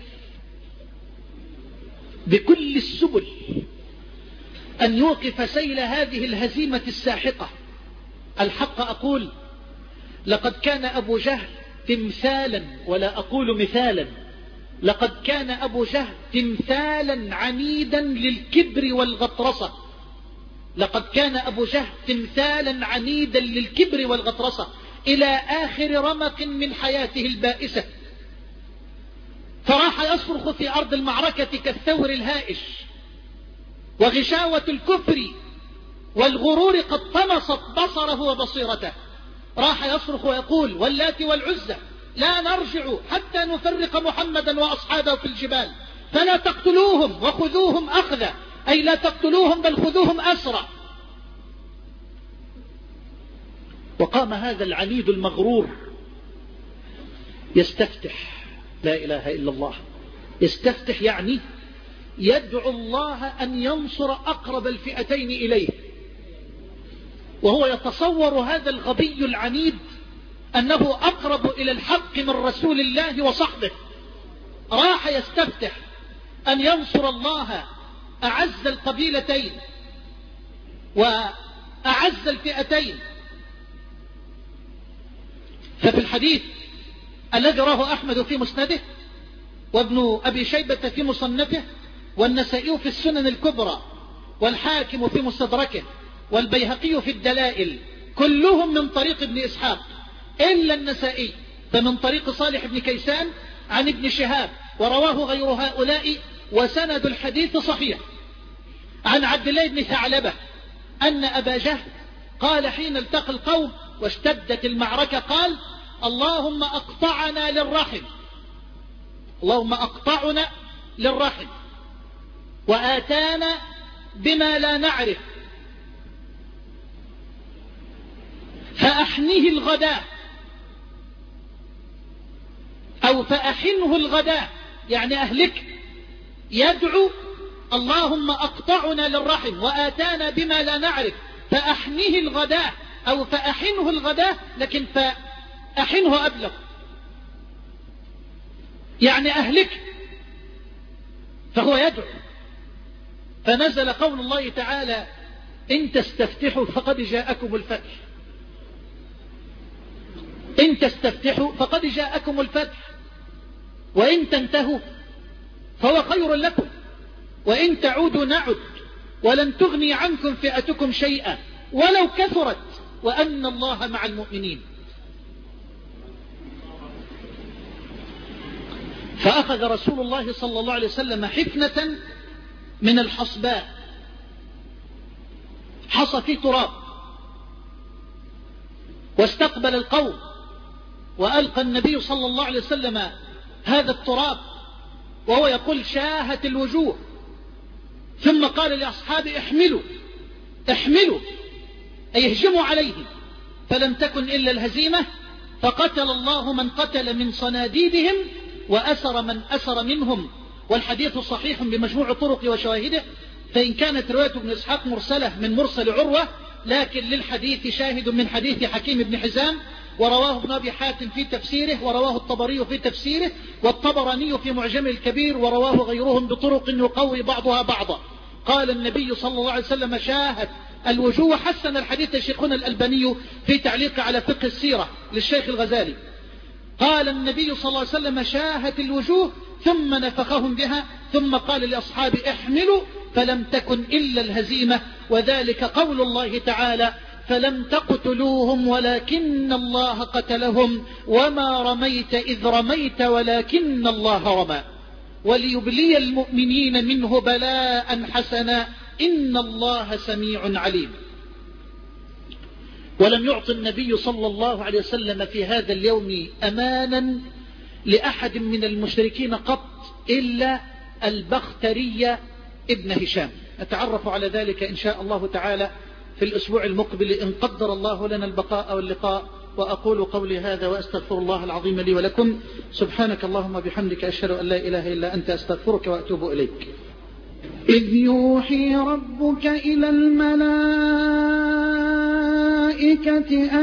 بكل السبل أن يوقف سيل هذه الهزيمة الساحقة. الحق أقول لقد كان أبو جهل تمثالا ولا أقول مثالا، لقد كان أبو جهل تمثالا عنيدا للكبر والغطرسة. لقد كان أبو جهل تمثالا عنيدا للكبر والغطرسة إلى آخر رمق من حياته البائسة. فراح يصرخ في أرض المعركة كالثور الهائج وغشاوة الكفر والغرور قد طمست بصره وبصيرته. راح يصرخ ويقول واللات والعزى لا نرجع حتى نفرق محمدا وأصحابه في الجبال فلا تقتلوهم وخذوهم أخذا، أي لا تقتلوهم بل خذوهم أسرى. وقام هذا العنيد المغرور يستفتح لا إله إلا الله. يستفتح يعني يدعو الله أن ينصر أقرب الفئتين إليه، وهو يتصور هذا الغبي العنيد أنه أقرب إلى الحق من رسول الله وصحبه. راح يستفتح أن ينصر الله أعز القبيلتين وأعز الفئتين. ففي الحديث الذي رواه أحمد في مسنده وابن أبي شيبة في مصنفه والنسائي في السنن الكبرى والحاكم في مستدركه والبيهقي في الدلائل كلهم من طريق ابن إسحاق إلا النسائي فمن طريق صالح بن كيسان عن ابن شهاب ورواه غير هؤلاء وسند الحديث صحيح عن عبد الله بن ثعلبة أن أبا جهل قال حين التقى القوم واشتدت المعركة قال اللهم أقطعنا للرحم اللهم أقطعنا للرحم وآتانا بما لا نعرف فأحنه الغداء أو فأحنه الغداء يعني أهلك. يدعو اللهم أقطعنا للرحم وآتانا بما لا نعرف فأحنه الغداء أو فأحنه الغداء، لكن فأحنه أبلغ، يعني أهلك. فهو يدعو. فنزل قول الله تعالى إن تستفتحوا فقد جاءكم الفتح، إن تستفتحوا فقد جاءكم الفتح، وإن تنتهوا فهو خير لكم، وإن تعودوا نعد ولن تغني عنكم فئتكم شيئا ولو كثرت وأن الله مع المؤمنين. فأخذ رسول الله صلى الله عليه وسلم حفنة من الحصباء، حصى في تراب، واستقبل القوم، وألقى النبي صلى الله عليه وسلم هذا التراب وهو يقول شاهت الوجوه، ثم قال لأصحابه احملوا احملوا أي اهجموا عليهم، فلم تكن إلا الهزيمة، فقتل الله من قتل من صناديدهم وأسر من أسر منهم. والحديث صحيح بمجموع طرق وشواهده، فإن كانت رواية ابن إسحاق مرسلة من مرسل عروة، لكن للحديث شاهد من حديث حكيم بن حزام، ورواه ابن أبي حاتم في تفسيره، ورواه الطبري في تفسيره، والطبراني في معجم الكبير، ورواه غيرهم بطرق يقوي بعضها بعضا. قال النبي صلى الله عليه وسلم شاهد الوجوه. حسن الحديث شيخنا الألباني في تعليق على فقه السيرة للشيخ الغزالي. قال النبي صلى الله عليه وسلم شاهت الوجوه، ثم نفخهم بها، ثم قال لأصحابه احملوا، فلم تكن إلا الهزيمة. وذلك قول الله تعالى فلم تقتلوهم ولكن الله قتلهم وما رميت إذ رميت ولكن الله رمى وليبلي المؤمنين منه بلاء حسنا إن الله سميع عليم. ولم يعط النبي صلى الله عليه وسلم في هذا اليوم أمانا لأحد من المشركين قط إلا البختري ابن هشام. نتعرف على ذلك إن شاء الله تعالى في الأسبوع المقبل إن قدر الله لنا البقاء واللقاء. وأقول قولي هذا وأستغفر الله العظيم لي ولكم. سبحانك اللهم بحمدك أشهد أن لا إله إلا أنت أستغفرك وأتوب إليك. إذ يوحي ربك إلى الملائكة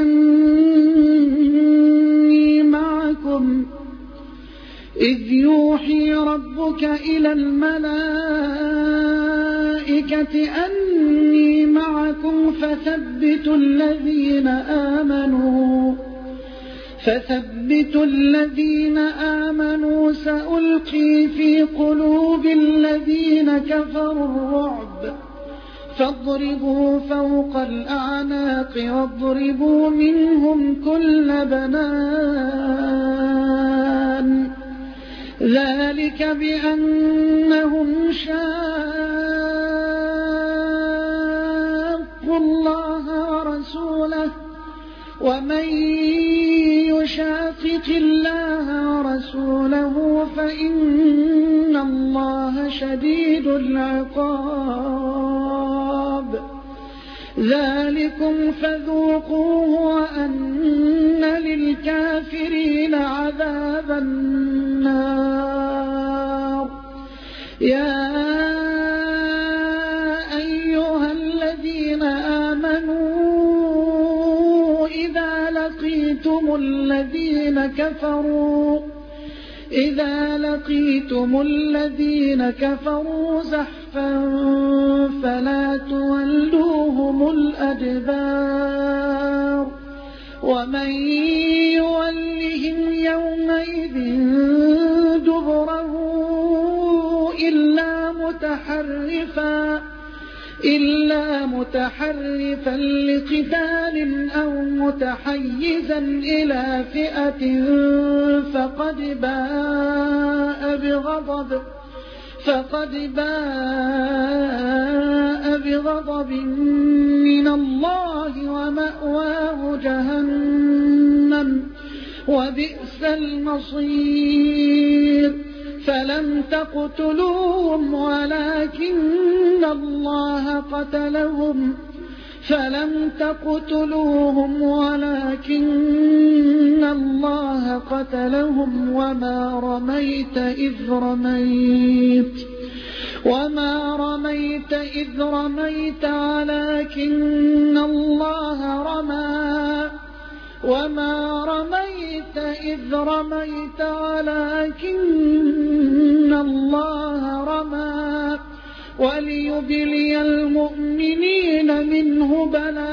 أني معكم إذ يوحي ربك إلى الملائكة أني معكم فثبتوا الذين آمنوا فثبتوا الذين آمنوا سألقي في قلوب الذين كفروا الرعب فاضربوا فوق الأعناق واضربوا منهم كل بنان ذلك بأنهم شاقوا الله ورسوله ومن يشاقق الله ورسوله فإن الله شديد العقاب ذلكم فذوقوه وأن للكافرين عذاب النار. يا أيها الذين آمنوا إذا لقيتم الذين كفروا إذا لقيتم الذين كفروا زحفا فلا تولوهم الأدبار ومن يولهم يومئذ دبره إلا متحرفا إلا متحرفا لقتال أو متحيزا إلى فئة فقد باء بغضب فقد باء بغضب من الله ومأواه جهنم وبئس المصير. فلم تقتلوهم ولكن الله قتلهم فلم تقتلوهم ولكن الله قتلهم وما رميت إذ رميت وما رميت إذ رميت ولكن الله رمى وما رميت إذ رميت ولكن الله رمى وليبلي المؤمنين منه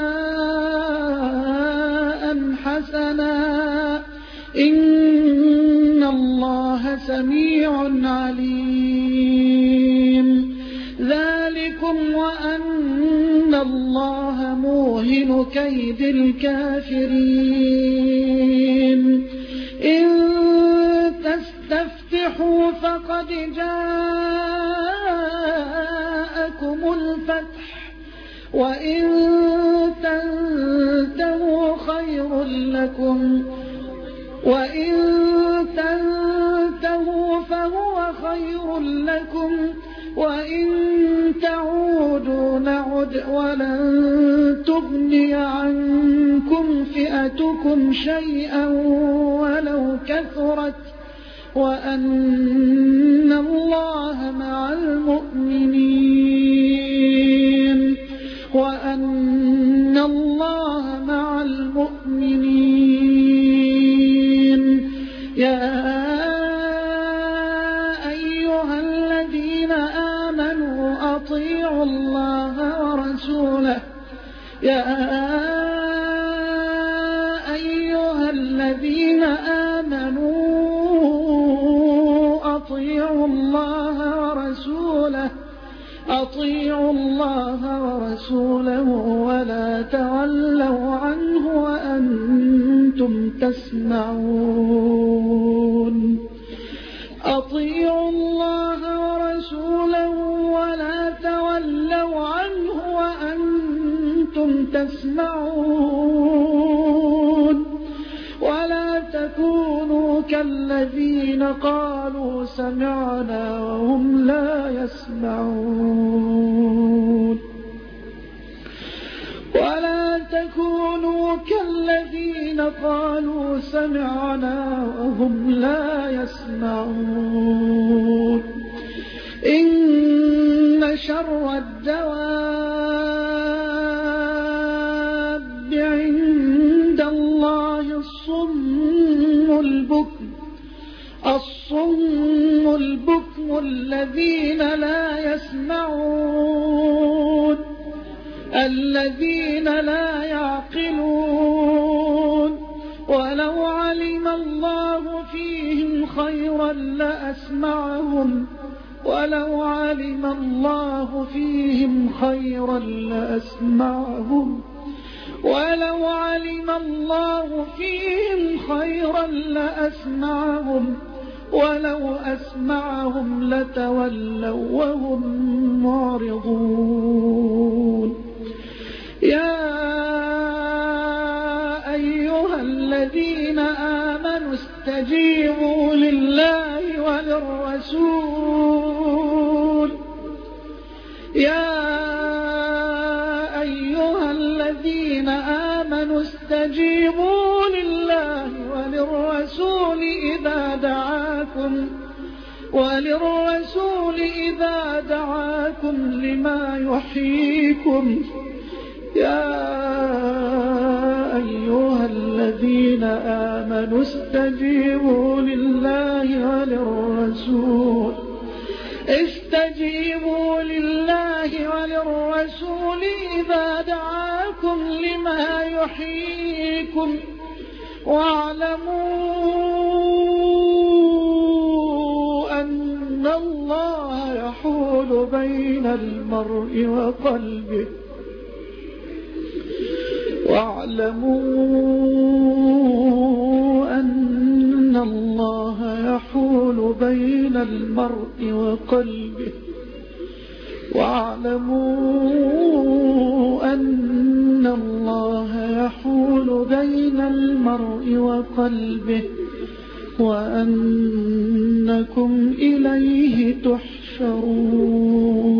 بلاء حسنا إن الله سميع عليم ذلكم وأن الله موهن كيد الكافرين إن تستفتحوا فقد جاءكم الفتح وإن تنتهوا خير لكم وإن تنتهوا فهو خير لكم وإن تعودوا نعد ولن تغني عنكم فئتكم شيئا ولو كثرت وأن الله مع المؤمنين وأن الله مع المؤمنين يا أيها الذين آمنوا أطيعوا الله ورسوله يا أيها الذين آمنوا أطيعوا الله ورسوله أطيعوا الله ورسوله ولا تولوا عنه وأنتم تسمعون أطيعوا الله ورسوله ولا تولوا عنه وأنتم تسمعون ولا تكونوا كالذين قالوا سمعنا وهم لا يسمعون ولا تكونوا كالذين قالوا سمعنا وهم لا يسمعون إن شر الدواب عند الله الصم البكم الصم البكم الذين لا يسمعون الذين لا يعقلون ولو علم الله فيهم خيرا لأسمعهم ولو علم الله فيهم خيرا لأسمعهم ولو علم الله فيهم خيرا لأسمعهم ولو أسمعهم لتولوا وهم معرضون يا أيها الذين آمنوا استجيبوا لله وللرسول يا أيها الذين آمنوا استجيبوا لله وللرسول إذا دعاكم وللرسول إذا دعاكم لما يحييكم يا أيها الذين آمنوا استجيبوا لله وللرسول استجيبوا لله وللرسول إذا دعاكم لما يحييكم واعلموا أن الله يحول بين المرء وقلبه واعلموا أن الله يحول بين المرء وقلبه واعلموا أن الله يحول بين المرء وقلبه وأنكم إليه تحشرون